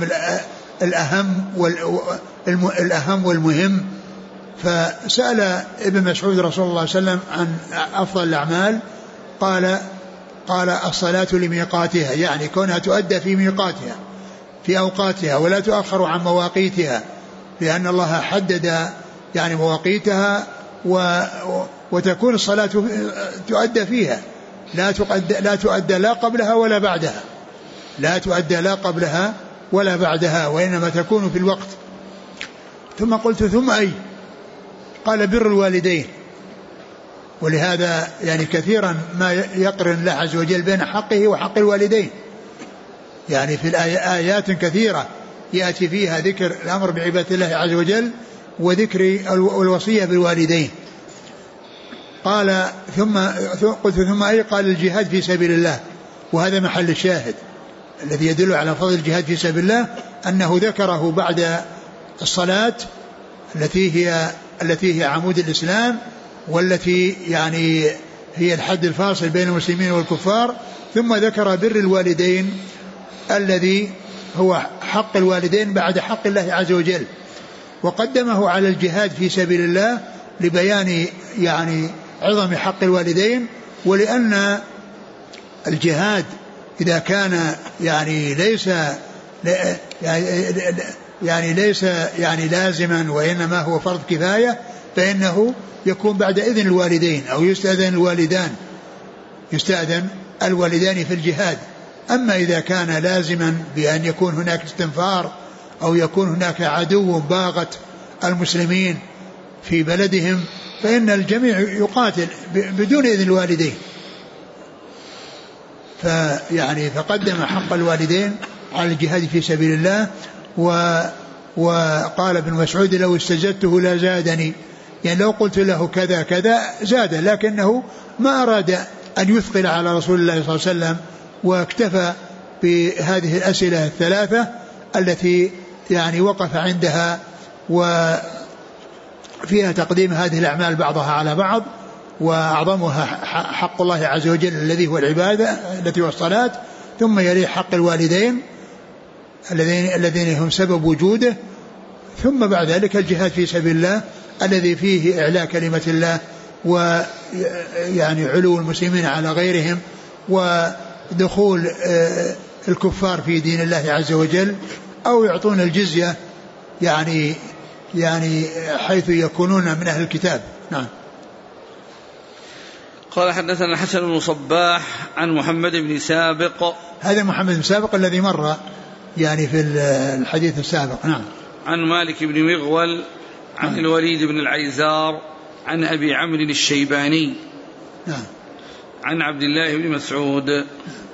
B: الأهم والمهم. فسأل ابن مسعود رسول الله صلى الله عليه وسلم عن أفضل الأعمال، قال الصلاة لميقاتها، يعني كونها تؤدى في ميقاتها في أوقاتها ولا تؤخر عن مواقيتها، لأن الله حدد يعني مواقيتها، وتكون الصلاة تؤدى فيها، لا تؤدى لا قبلها ولا بعدها، لا تؤدى لا قبلها ولا بعدها، وإنما تكون في الوقت. ثم قلت ثم أي؟ قال بر الوالدين. ولهذا يعني كثيرا ما يقرن الله عز وجل بين حقه وحق الوالدين، يعني في آيات كثيرة يأتي فيها ذكر الأمر بعبادة الله عز وجل وذكر الوصية بالوالدين. قال قلت ثم أي؟ قال الجهاد في سبيل الله. وهذا محل الشاهد الذي يدل على فضل الجهاد في سبيل الله، أنه ذكره بعد الصلاة التي هي عمود الإسلام، والتي يعني هي الحد الفاصل بين المسلمين والكفار، ثم ذكر بر الوالدين الذي هو حق الوالدين بعد حق الله عز وجل، وقدمه على الجهاد في سبيل الله لبيان يعني عظم حق الوالدين. ولأن الجهاد إذا كان يعني ليس لازما، وإنما هو فرض كفاية، فإنه يكون بعد إذن الوالدين، أو يستأذن الوالدان في الجهاد. أما إذا كان لازما بأن يكون هناك استنفار، أو يكون هناك عدو باغت المسلمين في بلدهم، فإن الجميع يقاتل بدون إذن الوالدين. فقدم حق الوالدين على الجهاد في سبيل الله. وقال ابن مسعود لو استزدته لزادني، يعني لو قلت له كذا كذا زاد، لكنه ما أراد أن يثقل على رسول الله صلى الله عليه وسلم، واكتفى بهذه الأسئلة الثلاثة التي يعني وقف عندها، وفيها تقديم هذه الأعمال بعضها على بعض، وأعظمها حق الله عز وجل الذي هو العبادة التي هو الصلاة، ثم يلي حق الوالدين الذين هم سبب وجوده، ثم بعد ذلك الجهاد في سبيل الله الذي فيه إعلاء كلمة الله، ويعني علو المسلمين على غيرهم، دخول الكفار في دين الله عز وجل، أو يعطون الجزية يعني حيث يكونون من أهل الكتاب. نعم.
A: قال حدثنا الحسن بن صباح عن محمد بن سابق.
B: هذا محمد بن سابق الذي مر يعني في الحديث السابق. نعم.
A: عن مالك بن مغول عن الوليد بن العيزار عن أبي عمرو الشيباني.
B: نعم.
A: عن عبد الله بن مسعود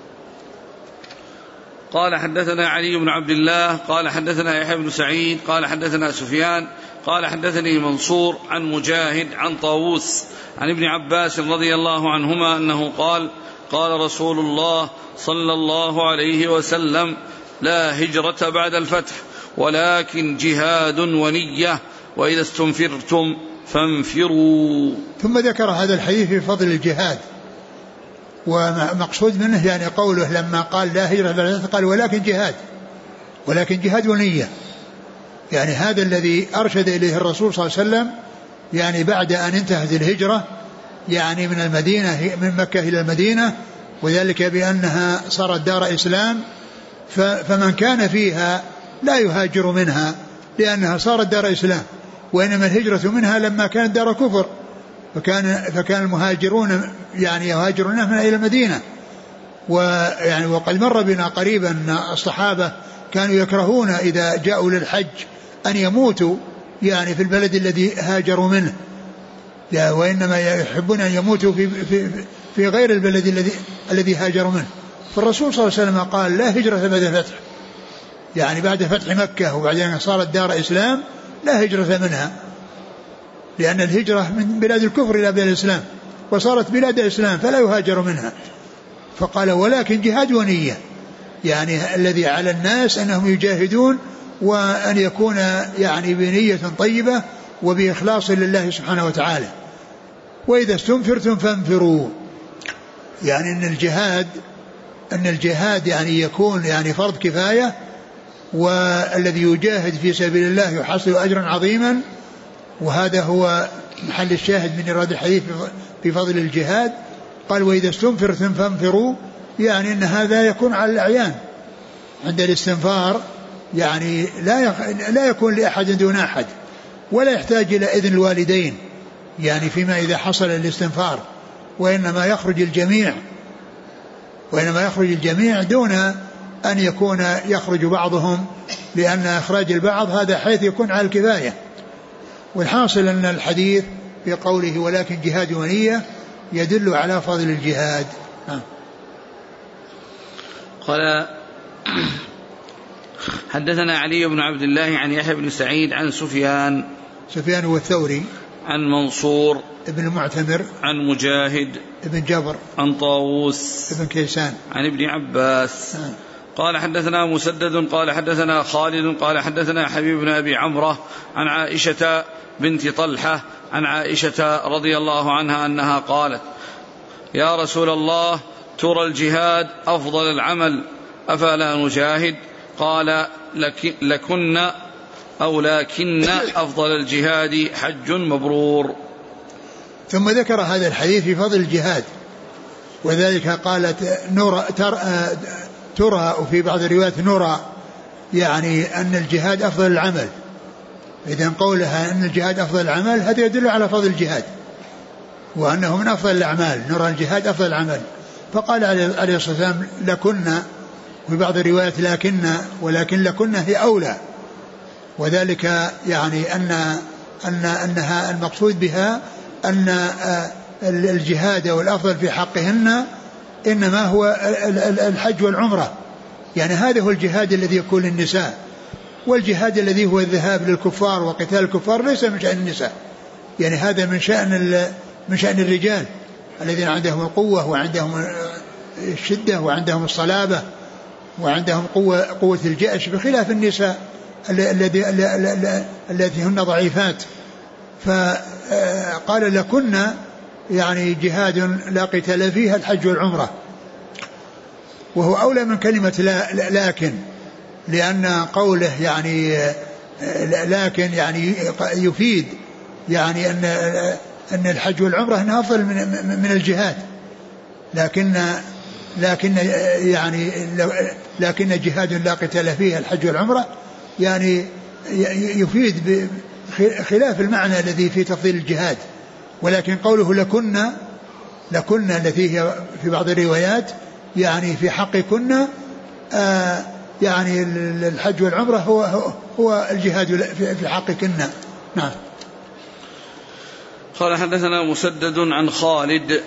A: قال حدثنا علي بن عبد الله قال حدثنا يحيى بن سعيد قال حدثنا سفيان قال حدثني منصور عن مجاهد عن طاووس عن ابن عباس رضي الله عنهما أنه قال قال رسول الله صلى الله عليه وسلم لا هجرة بعد الفتح ولكن جهاد ونية وإذا استنفرتم فانفروا.
B: ثم ذكر هذا الحديث في فضل الجهاد، ومقصود منه يعني قوله لما قال لا هجرة بعد الفتح قال ولكن جهاد ونية، يعني هذا الذي أرشد إليه الرسول صلى الله عليه وسلم يعني بعد أن انتهت الهجرة يعني من المدينة من مكة إلى المدينة، وذلك بأنها صارت دار إسلام، فمن كان فيها لا يهاجر منها لأنها صارت دار إسلام، وإنما الهجرة منها لما كانت دار كفر، فكان المهاجرون يعني يهاجرون منها إلى المدينة. ويعني وقد مر بنا قريبا أن الصحابة كانوا يكرهون إذا جاءوا للحج أن يموتوا يعني في البلد الذي هاجروا منه، وإنما يحبون أن يموتوا في غير البلد الذي هاجروا منه. فالرسول صلى الله عليه وسلم قال لا هجرة بعد الفتح، يعني بعد فتح مكة وبعدين صارت دار إسلام لا هجرة منها، لأن الهجرة من بلاد الكفر إلى بلاد الإسلام، وصارت بلاد الإسلام فلا يهاجر منها. فقال ولكن جهاد ونية، يعني الذي على الناس أنهم يجاهدون وأن يكون يعني بنية طيبة وبإخلاص لله سبحانه وتعالى. وإذا استنفرتم فانفروا، يعني أن الجهاد يعني يكون يعني فرض كفاية، والذي يجاهد في سبيل الله يحصل أجرا عظيما، وهذا هو محل الشاهد من إرادة الحديث في فضل الجهاد. قال وإذا استنفرتم فانفروا، يعني أن هذا يكون على الأعيان عند الاستنفار، يعني لا يكون لأحد دون أحد، ولا يحتاج إلى إذن الوالدين يعني فيما إذا حصل الاستنفار، وإنما يخرج الجميع دون أن يكون يخرج بعضهم، لأن إخراج البعض هذا حيث يكون على الكفاية. والحاصل أن الحديث في قوله ولكن جهاد ونية يدل على فضل الجهاد.
A: قال حدثنا علي بن عبد الله عن يحيى بن سعيد عن سفيان
B: والثوري
A: عن منصور
B: ابن المعتمر
A: عن مجاهد
B: ابن جبر
A: عن طاووس
B: ابن كيسان
A: عن ابن عباس قال حدثنا مسدد قال حدثنا خالد قال حدثنا حبيب بن أبي عمرة عن عائشة بنت طلحة عن عائشة رضي الله عنها أنها قالت يا رسول الله ترى الجهاد أفضل العمل أفلا نجاهد؟ قال لكن أفضل الجهاد حج مبرور.
B: ثم ذكر هذا الحديث في فضل الجهاد، وذلك قالت ترى وفي بعض الروايات نرى، يعني أن الجهاد أفضل العمل. إذن قولها أن الجهاد أفضل العمل هذا يدل على فضل الجهاد وأنه من أفضل الأعمال، نرى الجهاد أفضل العمل. فقال عليه الصلاة والسلام لكن، وفي بعض الروايات ولكن لكن هي أولى، وذلك يعني أنها المقصود بها أن الجهاد والأفضل في حقهن إنما هو الحج والعمرة، يعني هذا هو الجهاد الذي يكون للنساء، والجهاد الذي هو الذهاب للكفار وقتال الكفار ليس من شأن النساء، يعني هذا من شأن الرجال الذين عندهم القوة وعندهم الشدة وعندهم الصلابة وعندهم قوة الجأش، بخلاف النساء التي هن ضعيفات. فقال لكن يعني جهاد لا قتال فيها الحج والعمرة، وهو أولى من كلمة لكن، لأن قوله يعني لكن يعني يفيد يعني أن الحج والعمرة أفضل من الجهاد، لكن جهاد لا قتال فيه الحج والعمرة يعني يفيد خلاف المعنى الذي في تفضيل الجهاد. ولكن قوله لكنا التي هي في بعض الروايات يعني في حق كنا يعني الحج والعمرة هو الجهاد في حق كنا. نعم.
A: قال حدثنا مسدد عن خالد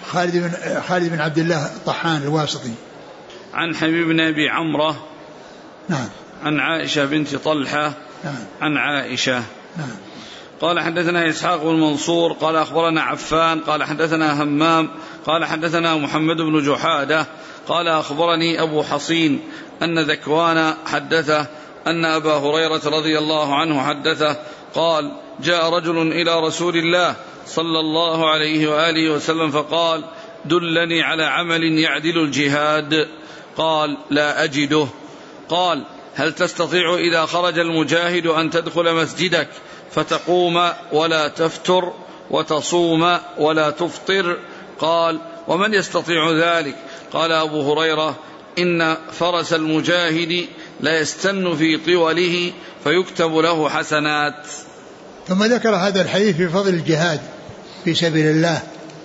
B: بن عبد الله الطحان الواسطي
A: عن حبيب بن أبي عمرة.
B: نعم.
A: عن عائشة بنت طلحة.
B: نعم.
A: عن عائشة.
B: نعم.
A: قال حدثنا إسحاق بن منصور قال أخبرنا عفان قال حدثنا همام قال حدثنا محمد بن جحادة قال أخبرني أبو حصين أن ذكوان حدثه أن أبا هريرة رضي الله عنه حدثه قال جاء رجل إلى رسول الله صلى الله عليه وآله وسلم فقال دلني على عمل يعدل الجهاد. قال لا أجده. قال هل تستطيع إذا خرج المجاهد أن تدخل مسجدك فتقوم ولا تفتر وتصوم ولا تفطر؟ قال ومن يستطيع ذلك؟ قال أبو هريرة إن فرس المجاهد لا يستن في طوله فيكتب له حسنات.
B: ثم ذكر هذا الحديث في فضل الجهاد في سبيل الله،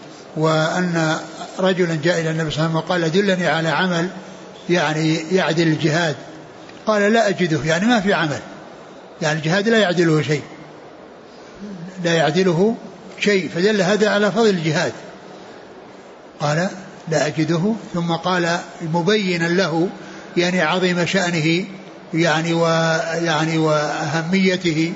B: وأن رجلا جاء إلى النبي صلى الله عليه وسلم وقال دلني على عمل يعني يعدل الجهاد. قال لا أجده، يعني ما في عمل، يعني الجهاد لا يعدله شيء، لا يعدله شيء، فدل هذا على فضل الجهاد. قال لا أجده، ثم قال مبينا له يعني عظيم شأنه يعني وأهميته،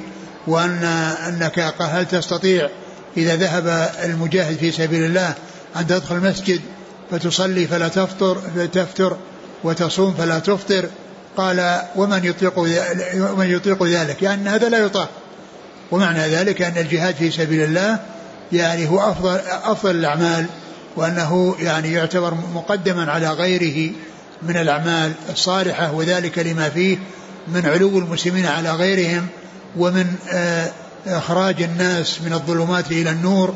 B: وأنك قال هل تستطيع إذا ذهب المجاهد في سبيل الله أن تدخل المسجد فتصلي فلا تفتر وتصوم فلا تفطر؟ قال ومن يطيق ذلك، يعني هذا لا يطاق. ومعنى ذلك أن الجهاد في سبيل الله يعني هو أفضل الأعمال، وأنه يعني يعتبر مقدما على غيره من الأعمال الصالحة، وذلك لما فيه من علو المسلمين على غيرهم ومن إخراج الناس من الظلمات إلى النور،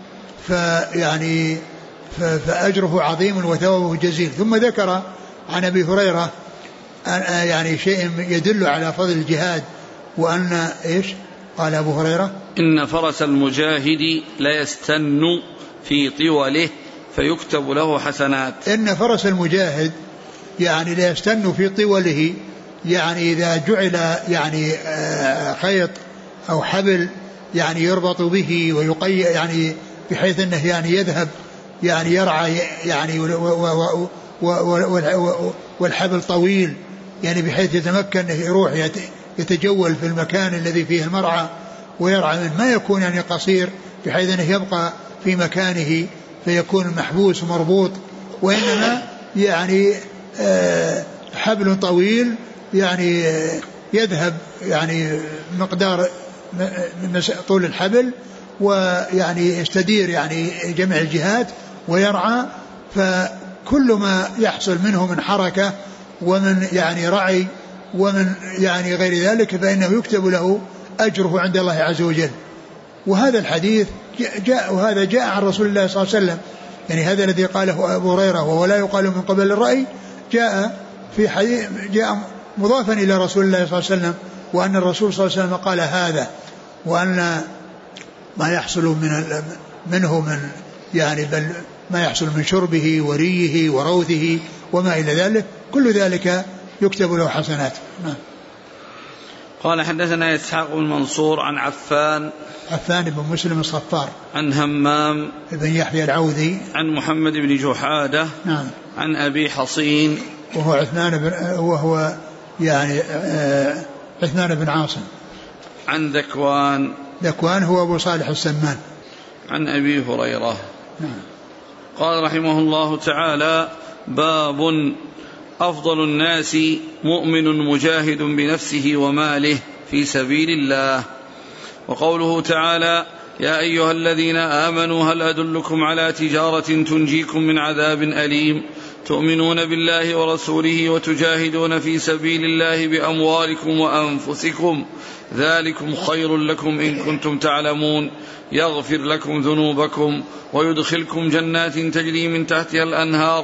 B: فأجره عظيم وثوابه جزيل. ثم ذكر عن أبي هريرة يعني شيء يدل على فضل الجهاد، وأن إيش؟ قال أبو هريرة
A: إن فرس المجاهد لا يستن في طوله فيكتب له حسنات.
B: إن فرس المجاهد يعني لا يستن في طوله، يعني إذا جعل يعني خيط أو حبل يعني يربط به ويقيد يعني بحيث أنه يعني يذهب يعني يرعى يعني والحبل طويل يعني بحيث يتمكن أنه يروح يتجول في المكان الذي فيه المرعى ويرعى منه، ما يكون يعني قصير بحيث أنه يبقى في مكانه فيكون محبوس ومربوط، وإنما يعني حبل طويل يعني يذهب يعني مقدار طول الحبل، ويعني يستدير يعني جميع الجهات ويرعى، فكل ما يحصل منه من حركة ومن يعني رعي ومن يعني غير ذلك فإنه يكتب له أجره عند الله عز وجل. وهذا الحديث جاء عن رسول الله صلى الله عليه وسلم، يعني هذا الذي قاله أبو هريرة وهو لا يقال من قبل الرأي جاء في حديث جاء مضافا إلى رسول الله صلى الله عليه وسلم، وأن الرسول صلى الله عليه وسلم قال هذا، وأن ما يحصل منه من يعني بل ما يحصل من شربه وريه وروثه وما إلى ذلك كل ذلك يكتب له حسنات.
A: قال حدثنا إسحاق بن منصور عن عفان
B: بن مسلم الصفار
A: عن همام
B: بن يحيى العوذي
A: عن محمد بن جحادة عن أبي حصين
B: وهو يعني عثمان بن عاصم
A: عن ذكوان
B: هو أبو صالح السمان
A: عن أبي هريرة. قال رحمه الله تعالى باب أفضل الناس مؤمن مجاهد بنفسه وماله في سبيل الله. وقوله تعالى يا أيها الذين آمنوا هل أدلكم على تجارة تنجيكم من عذاب أليم تؤمنون بالله ورسوله وتجاهدون في سبيل الله بأموالكم وأنفسكم ذلكم خير لكم إن كنتم تعلمون يغفر لكم ذنوبكم ويدخلكم جنات تجري من تحتها الأنهار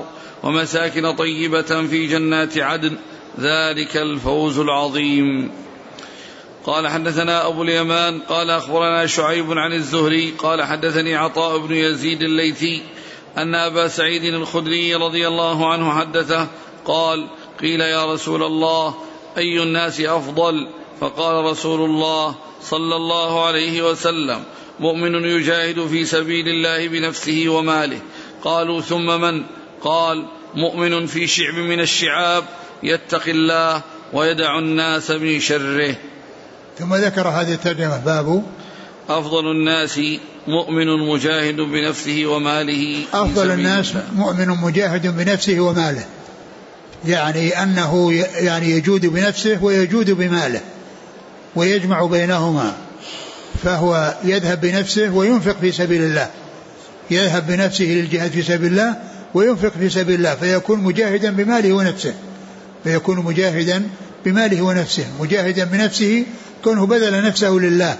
A: ومساكن طيبة في جنات عدن، ذلك الفوز العظيم. قال حدثنا أبو اليمان قال أخبرنا شعيب عن الزهري قال حدثني عطاء بن يزيد الليثي أن أبا سعيد الخدري رضي الله عنه حدثه قال: قيل يا رسول الله أي الناس أفضل؟ فقال رسول الله صلى الله عليه وسلم: مؤمن يجاهد في سبيل الله بنفسه وماله. قالوا: ثم من؟ قال: مؤمن في شعب من الشعاب يتقي الله ويدع الناس من شره.
B: ثم ذكر هذه الترجمة: باب
A: أفضل الناس مؤمن مجاهد بنفسه وماله.
B: أفضل الناس مؤمن مجاهد بنفسه وماله، يعني أنه يعني يجود بنفسه ويجود بماله ويجمع بينهما، فهو يذهب بنفسه وينفق في سبيل الله، يذهب بنفسه للجهاد في سبيل الله وينفق في سبيل الله، فيكون مجاهدا بماله ونفسه، فيكون مجاهدا بماله ونفسه. مجاهدا بنفسه كونه بذل نفسه لله،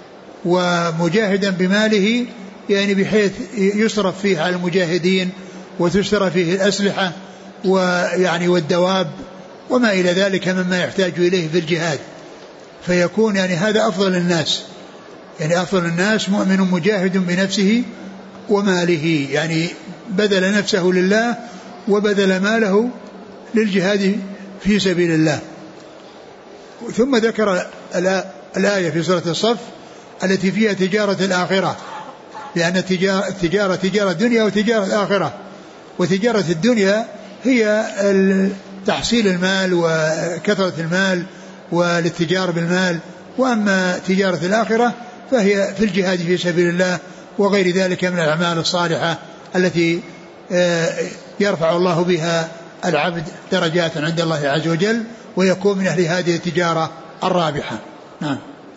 B: ومجاهدا بماله يعني بحيث يصرف فيه على المجاهدين وتشترى فيه الأسلحة ويعني والدواب وما إلى ذلك مما يحتاج إليه في الجهاد، فيكون يعني هذا أفضل الناس. يعني أفضل الناس مؤمن مجاهد بنفسه وماله، يعني بذل نفسه لله وبذل ماله للجهاد في سبيل الله. ثم ذكر الآية في سورة الصف التي فيها تجارة الآخرة، لأن التجارة تجارة دنيا وتجارة آخرة، وتجارة الدنيا هي تحصيل المال وكثرة المال والاتجار بالمال، وأما تجارة الآخرة فهي في الجهاد في سبيل الله وغير ذلك من الأعمال الصالحة التي يرفع الله بها العبد درجات عند الله عز وجل ويكون من أهل هذه التجارة الرابحة. نعم.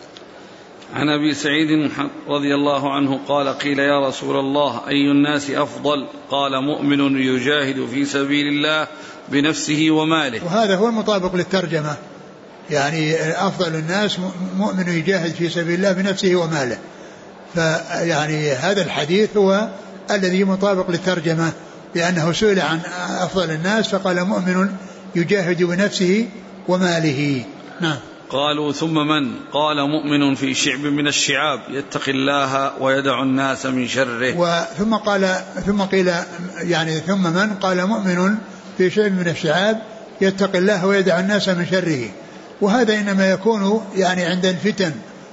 A: عن أبي سعيد رضي الله عنه قال: قيل يا رسول الله أي الناس أفضل؟ قال: مؤمن يجاهد في سبيل الله بنفسه وماله.
B: وهذا هو المطابق للترجمة، يعني أفضل الناس مؤمن يجاهد في سبيل الله بنفسه وماله، فيعني هذا الحديث هو الذي مطابق للترجمة، لأنه سئل عن أفضل الناس فقال: مؤمن يجاهد بنفسه وماله. نعم.
A: قالوا: ثم من؟ قال: مؤمن في شعب من الشعاب يتقي الله ويدع الناس من شره.
B: ثم قيل يعني ثم من؟ قال: مؤمن في شعب من الشعاب يتقي الله ويدع الناس من شره. وهذا إنما يكون يعني عند الفتن،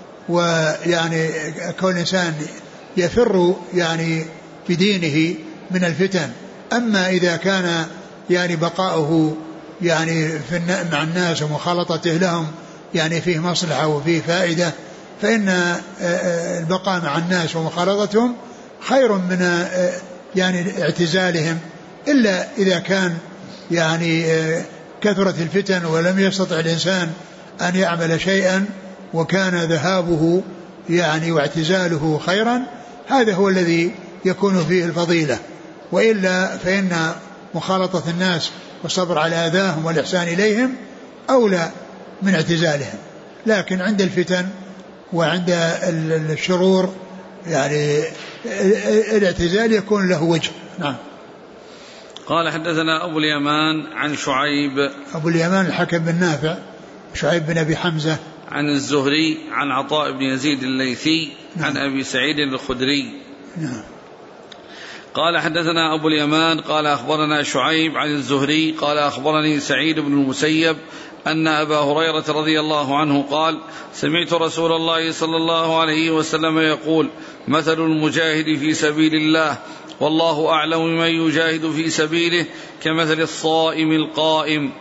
B: ويعني كون الإنسان يفر يعني بدينه من الفتن. أما إذا كان يعني بقاؤه يعني مع الناس ومخالطته لهم يعني فيه مصلحة وفيه فائدة، فإن البقاء مع الناس ومخالطتهم خير من يعني اعتزالهم، إلا إذا كان يعني كثرت الفتن ولم يستطع الإنسان أن يعمل شيئا وكان ذهابه يعني واعتزاله خيرا، هذا هو الذي يكون فيه الفضيلة. وإلا فإن مخالطة الناس والصبر على أذاهم والإحسان إليهم أولى من اعتزالهم. لكن عند الفتن وعند الشرور يعني الاعتزال يكون له وجه. نعم.
A: قال: حدثنا أبو اليمان عن شعيب.
B: أبو اليمان الحكم بن نافع شعيب بن أبي حمزة
A: عن الزهري عن عطاء بن يزيد الليثي. نعم. عن أبي سعيد الخدري.
B: نعم.
A: قال: حدثنا أبو اليمان قال أخبرنا شعيب عن الزهري قال أخبرني سعيد بن المسيب أن أبا هريرة رضي الله عنه قال: سمعت رسول الله صلى الله عليه وسلم يقول: مثل المجاهد في سبيل الله والله أعلم من يجاهد في سبيله كمثل الصائم القائم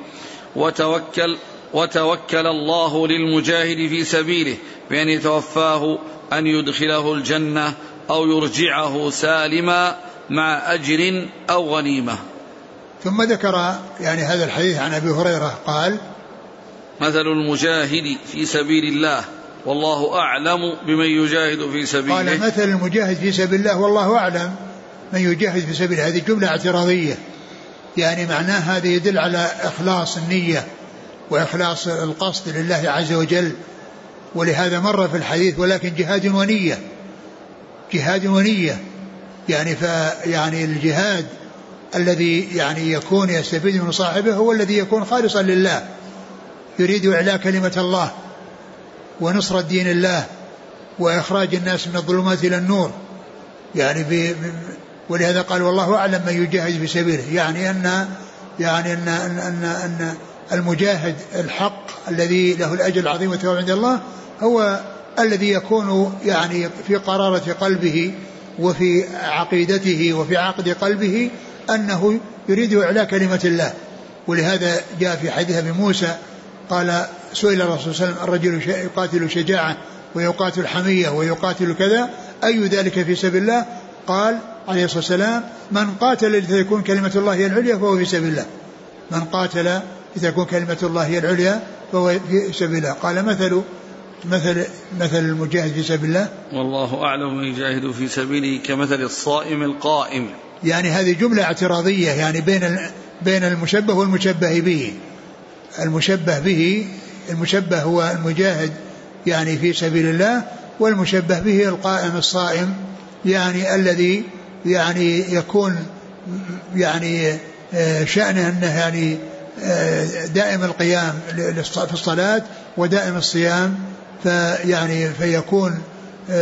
A: وتوكل الله للمجاهد في سبيله بأن يتوفاه أن يدخله الجنة أو يرجعه سالما مع أجر أو غنيمة.
B: ثم ذكر يعني هذا الحديث عن أبي هريرة قال:
A: مثل المجاهد في سبيل الله والله أعلم بمن يجاهد في سبيله.
B: قال: مثل المجاهد في سبيل الله والله أعلم من يجاهد في سبيله. هذه جملة اعتراضية، يعني معناه هذا يدل على إخلاص النية وإخلاص القصد لله عز وجل، ولهذا مر في الحديث: ولكن جهاد ونية. جهاد ونية يعني يعني الجهاد الذي يعني يكون يستفيد من صاحبه هو الذي يكون خالصا لله، يريد إعلاء كلمة الله ونصرة دين الله وإخراج الناس من الظلمات إلى النور، يعني ولهذا قال والله أعلم من يجاهد في سبيله، يعني أن المجاهد الحق الذي له الأجر العظيم والثواب عند الله هو الذي يكون يعني في قرارة قلبه وفي عقيدته وفي عقد قلبه أنه يريد إعلاء كلمة الله. ولهذا جاء في حديث أبي موسى قال سئل الرسول صلى الله عليه وسلم الرجل يقاتل شجاعة ويقاتل حمية ويقاتل كذا أي ذلك في سبيل الله؟ قال عليه الصلاة والسلام من قاتل لتكون كلمة الله هي العليا فهو في سبيل الله، من قاتل لتكون كلمة الله هي العليا فهو في سبيل الله. قال مثل المجاهد في سبيل الله
A: والله أعلم من يجاهد في سبيله كمثل الصائم القائم.
B: يعني هذه جملة اعتراضية يعني بين المشبه والمشبه به. المشبه هو المجاهد يعني في سبيل الله، والمشبه به القائم الصائم يعني الذي يعني يكون يعني شأنه أنه يعني دائم القيام في الصلاة ودائم الصيام، فيكون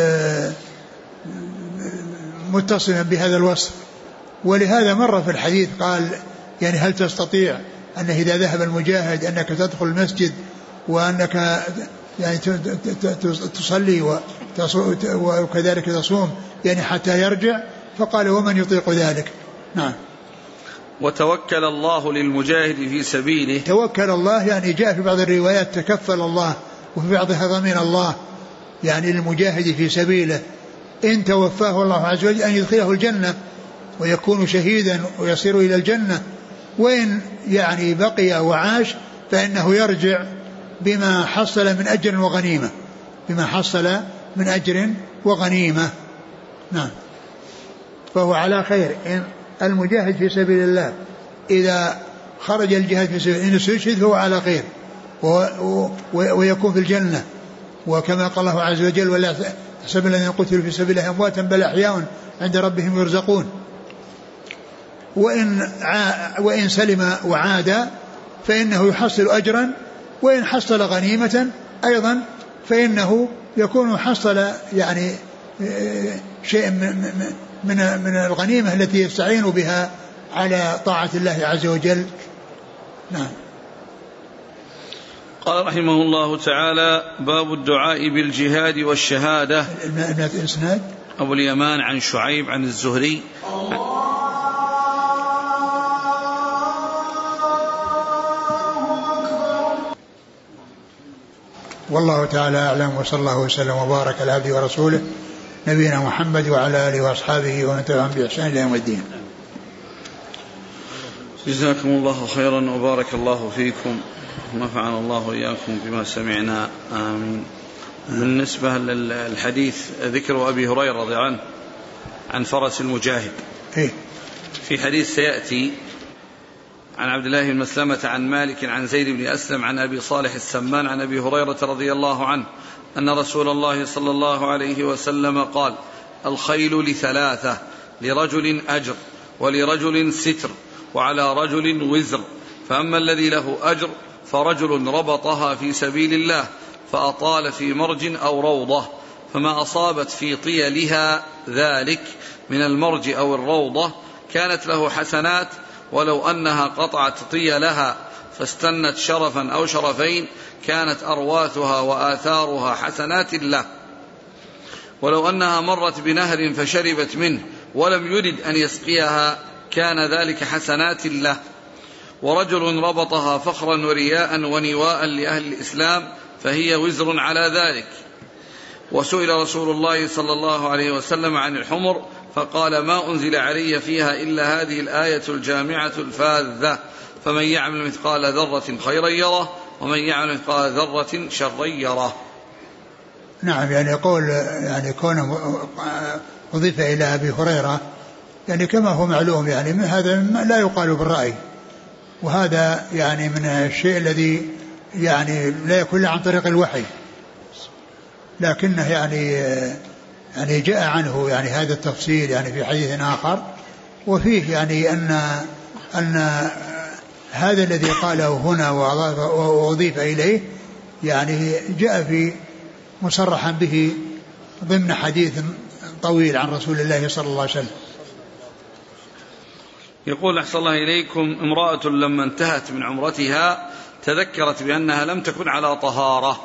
B: متصلا بهذا الوصف. ولهذا مر في الحديث قال يعني هل تستطيع أنه إذا ذهب المجاهد أنك تدخل المسجد وأنك يعني تصلي وكذلك تصوم يعني حتى يرجع؟ فقال ومن يطيق ذلك. نعم.
A: وتوكل الله للمجاهد في سبيله.
B: توكل الله يعني جاء في بعض الروايات تكفل الله، وفي بعضها ضمن الله يعني للمجاهد في سبيله إن توفاه الله عز وجل أن يدخله الجنة ويكون شهيدا ويصير إلى الجنة، وإن يعني بقي وعاش فإنه يرجع بما حصل من أجر وغنيمة، بما حصل من أجر وغنيمة. نعم. فهو على خير. إن المجاهد في سبيل الله إذا خرج الجهاد في سبيل الله إن استشهد فهو على خير ويكون في الجنة، وكما قال الله عز وجل ولا تحسب الذين قتلوا في سبيل الله أمواتا بل أحياء عند ربهم يرزقون. وإن سلم وعاد فإنه يحصل أجرا، وإن حصل غنيمة أيضا فإنه يكون حصل يعني شيء من الغنيمة التي يستعين بها على طاعة الله عز وجل. نعم.
A: قال رحمه الله تعالى باب الدعاء بالجهاد والشهادة.
B: الإسناد
A: أبو اليمان عن شعيب عن الزهري
B: والله تعالى أعلم، وصلى الله وسلم وبارك على عبده ورسوله نبينا محمد وعلى آله وأصحابه ومن تبعهم بإحسان إلى يوم الدين.
A: جزاكم الله خيرا وبارك الله فيكم ونفعنا الله وإياكم بما سمعنا، آمين. بالنسبة للحديث ذكر أبي هريرة رضي عنه عن فرس المجاهد، في حديث سيأتي عن عبد الله بن مسلمة عن مالك عن زيد بن أسلم عن أبي صالح السمان عن أبي هريرة رضي الله عنه أن رسول الله صلى الله عليه وسلم قال الخيل لثلاثة، لرجل أجر ولرجل ستر وعلى رجل وزر، فأما الذي له أجر فرجل ربطها في سبيل الله فأطال في مرج أو روضة فما أصابت في طيلها ذلك من المرج أو الروضة كانت له حسنات، ولو أنها قطعت طيلها فاستنت شرفا أو شرفين كانت أرواثها وآثارها حسنات له، ولو أنها مرت بنهر فشربت منه ولم يرد أن يسقيها كان ذلك حسنات له، ورجل ربطها فخرا ورياء ونواء لأهل الإسلام فهي وزر على ذلك. وسئل رسول الله صلى الله عليه وسلم عن الحمر فقال ما أنزل علي فيها إلا هذه الآية الجامعة الفاذة، فمن يعمل مثقال ذرة خيرا يره ومن يعمل مثقال ذرة شرا يره.
B: نعم. يعني يقول يعني كونه أضيف إلى أبي هريرة يعني كما هو معلوم يعني هذا لا يقال بالرأي، وهذا يعني من الشيء الذي يعني لا يكون عن طريق الوحي، لكنه يعني جاء عنه يعني هذا التفصيل يعني في حديث آخر وفيه يعني أن هذا الذي قاله هنا وأضيف إليه يعني جاء في مصرحا به ضمن حديث طويل عن رسول الله صلى الله عليه وسلم.
A: يقول أحسن الله إليكم: امرأة لما انتهت من عمرتها تذكرت بأنها لم تكن على طهارة،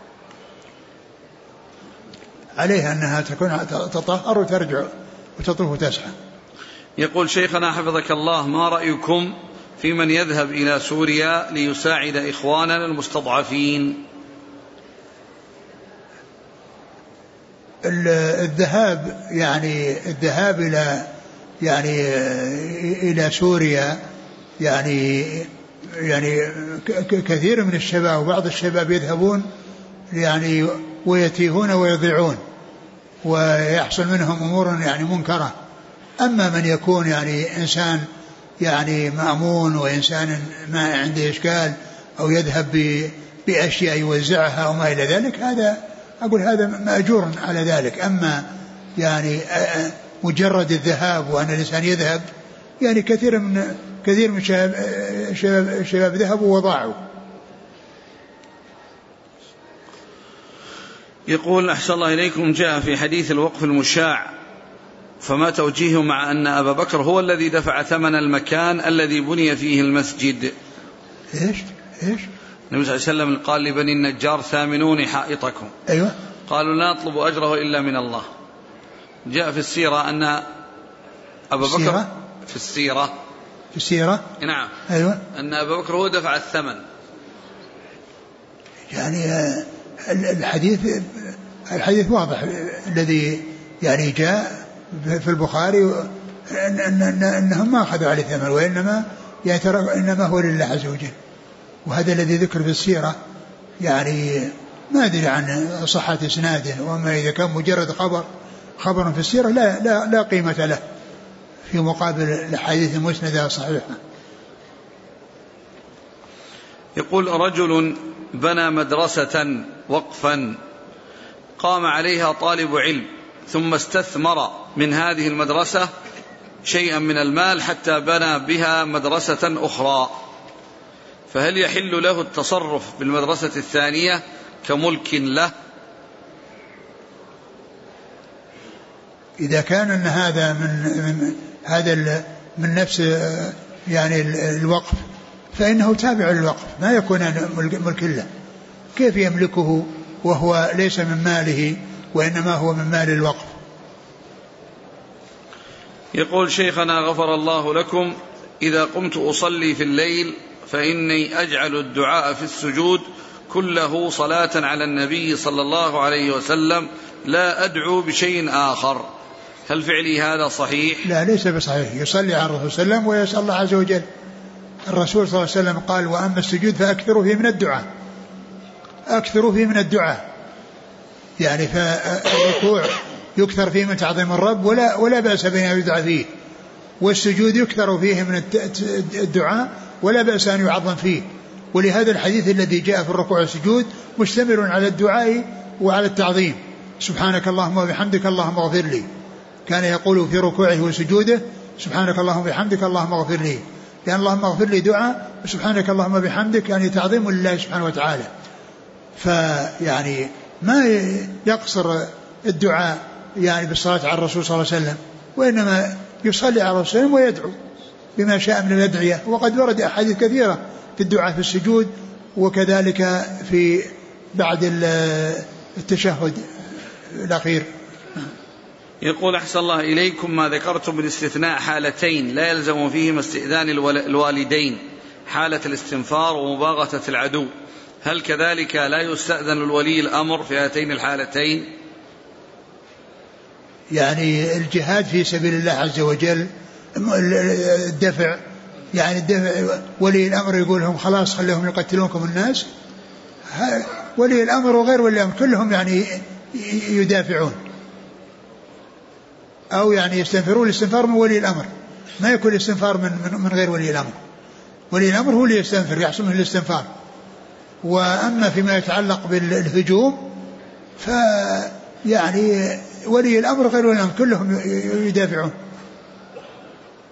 B: عليها أنها تكون تطهر وترجع وتطوف وتسعى.
A: يقول: شيخنا حفظك الله، ما رأيكم في من يذهب إلى سوريا ليساعد إخواننا المستضعفين؟
B: الذهاب إلى سوريا يعني كثير من الشباب وبعض الشباب يذهبون يعني ويتيهون ويضيعون ويحصل منهم أمور يعني منكرة. أما من يكون يعني إنسان يعني مأمون وإنسان ما عنده إشكال أو يذهب بأشياء يوزعها وما إلى ذلك، هذا أقول هذا مأجور على ذلك. أما يعني مجرد الذهاب وأن الإنسان يذهب، يعني كثير من شباب ذهبوا وضاعوا.
A: يقول: أحسن الله إليكم، جاء في حديث الوقف المشاع، فما توجيهه مع أن أبا بكر هو الذي دفع ثمن المكان الذي بني فيه المسجد؟
B: إيش
A: النبي صلى الله عليه وسلم قال لبني النجار: ثامنوني حائطكم.
B: أيوة.
A: قالوا: لا نطلب أجره إلا من الله. جاء في السيرة أن أبا بكر في السيرة
B: نعم.
A: أيوة. أن أبا بكر هو دفع الثمن.
B: يعني الحديث واضح الذي يعني جاء في البخاري أنهم ما أخذوا عليه ثمن، وإنما هو لله عز وجل. وهذا الذي ذكر في السيرة يعني ما أدري عن صحة إسناده، وما إذا كان مجرد خبر في السيرة لا قيمة له في مقابل الحديث المسندة صحيحة.
A: يقول: رجل بنى مدرسة وقفا قام عليها طالب علم، ثم استثمر من هذه المدرسة شيئا من المال حتى بنى بها مدرسة أخرى، فهل يحل له التصرف بالمدرسة الثانية كملك له؟
B: إذا كان أن هذا من نفس يعني الوقف فإنه تابع للوقف، ما يكون ملك له. كيف يملكه وهو ليس من ماله وإنما هو من مال الوقف؟
A: يقول: شيخنا غفر الله لكم، إذا قمت أصلي في الليل فإني أجعل الدعاء في السجود كله صلاة على النبي صلى الله عليه وسلم، لا أدعو بشيء آخر، هل فعلي هذا صحيح؟
B: لا، ليس بصحيح. يصلي على الرسول صلى الله عليه وسلم ويسأل الله عز وجل. الرسول صلى الله عليه وسلم قال: وأما السجود فأكثروا فيه من الدعاء. أكثروا فيه من الدعاء، يعني فالركوع يكثر فيه من تعظيم الرب ولا بأس بأن يدعى فيه، والسجود يكثر فيه من الدعاء ولا بأس أن يعظم فيه. ولهذا الحديث الذي جاء في الركوع والسجود مشتمل على الدعاء وعلى التعظيم. سبحانك اللهم وبحمدك اللهم اغفر لي، كان يقول في ركوعه وسجوده: سبحانك اللهم وبحمدك اللهم اغفر لي، لأن اللهم اغفر لي دعاء، وسبحانك اللهم وبحمدك يعني تعظيم لله سبحانه وتعالى. فيعني ما يقصر الدعاء يعني بالصلاة على الرسول صلى الله عليه وسلم، وإنما يصلي على الرسول ويدعو بما شاء من الأدعية. وقد ورد أحاديث كثيرة في الدعاء في السجود، وكذلك في بعد التشهد الأخير.
A: يقول: أحسن الله إليكم، ما ذكرتم بالاستثناء حالتين لا يلزم فيهما استئذان الوالدين، حالة الاستنفار ومباغتة العدو، هل كذلك لا يستأذن الولي الأمر في هاتين الحالتين؟
B: يعني الجهاد في سبيل الله عز وجل، الدفع ولي الأمر يقول لهم خلاص خليهم يقتلونكم الناس، ولي الأمر وغير ولي الأمر كلهم يعني يدافعون أو يعني يستنفرون الاستنفار من ولي الأمر، ما يكون الاستنفار من غير ولي الأمر. ولي الأمر هو اللي يستنفر، يحصل منه الاستنفار. وأما فيما يتعلق بالهجوم فيعني ولي الأمر غير ولي الأمر كلهم يدافعون.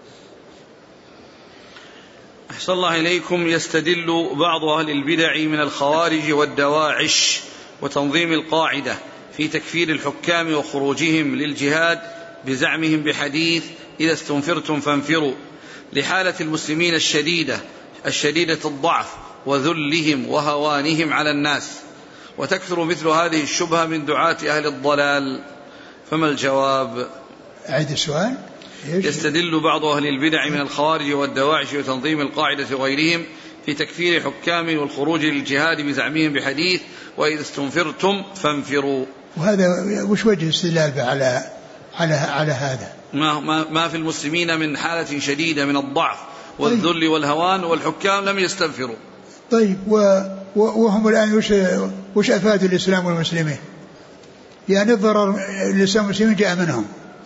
A: أحسن الله إليكم. يستدل بعض أهل البدع من الخوارج والدواعش وتنظيم القاعدة في تكفير الحكام وخروجهم للجهاد بزعمهم بحديث إذا استنفرتم فانفروا، لحالة المسلمين الشديدة الضعف وذلهم وهوانهم على الناس، وتكثر مثل هذه الشبهة من دعاة أهل الضلال، فما الجواب؟
B: أعيد السؤال.
A: يستدل بعض أهل البدع من الخوارج والدواعش وتنظيم القاعدة وغيرهم في تكفير حكام والخروج للجهاد بزعمهم بحديث وإذا استنفرتم فانفروا.
B: وهذا وش وجه الاستدلال على هذا؟
A: ما في المسلمين من حالة شديدة من الضعف والذل والهوان والحكام لم يستنفروا.
B: طيب وهم الآن وش أفادوا الإسلام والمسلمين؟ يعني الضرر الإسلام والمسلمين جاء منهم.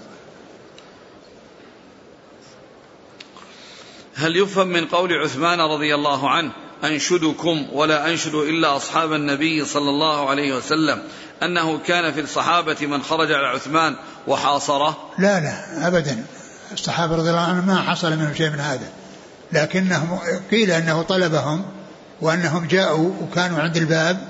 A: هل يفهم من قول عثمان رضي الله عنه أنشدكم ولا أنشد إلا أصحاب النبي صلى الله عليه وسلم أنه كان في الصحابة من خرج على عثمان وحاصره؟
B: لا أبدا، الصحابة رضي الله عنهم ما حصل منهم شيء من هذا، لكنهم قيل أنه طلبهم وأنهم جاءوا وكانوا عند الباب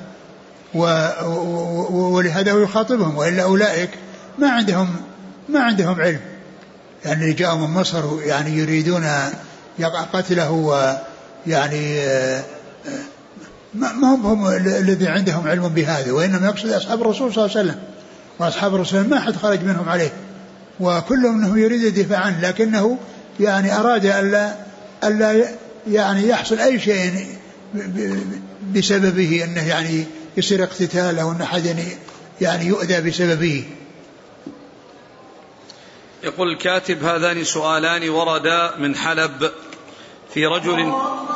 B: ولهذا يخاطبهم، وإلا أولئك ما عندهم علم، يعني اللي جاءوا من مصر يعني يريدون قتله، ويعني ما هم الذي عندهم علم بهذا، وإنما يقصد أصحاب الرسول صلى الله عليه وسلم، وأصحاب الرسول ما حد خرج منهم عليه، وكلهم أنه يريد الدفاع عنه، لكنه يعني أراد ألا يعني يحصل أي شيء بسببه، أنه يعني يصير اقتتال أو أن أحد يعني يؤذى بسببه.
A: يقول الكاتب: هذان سؤالان وردا من حلب في رجل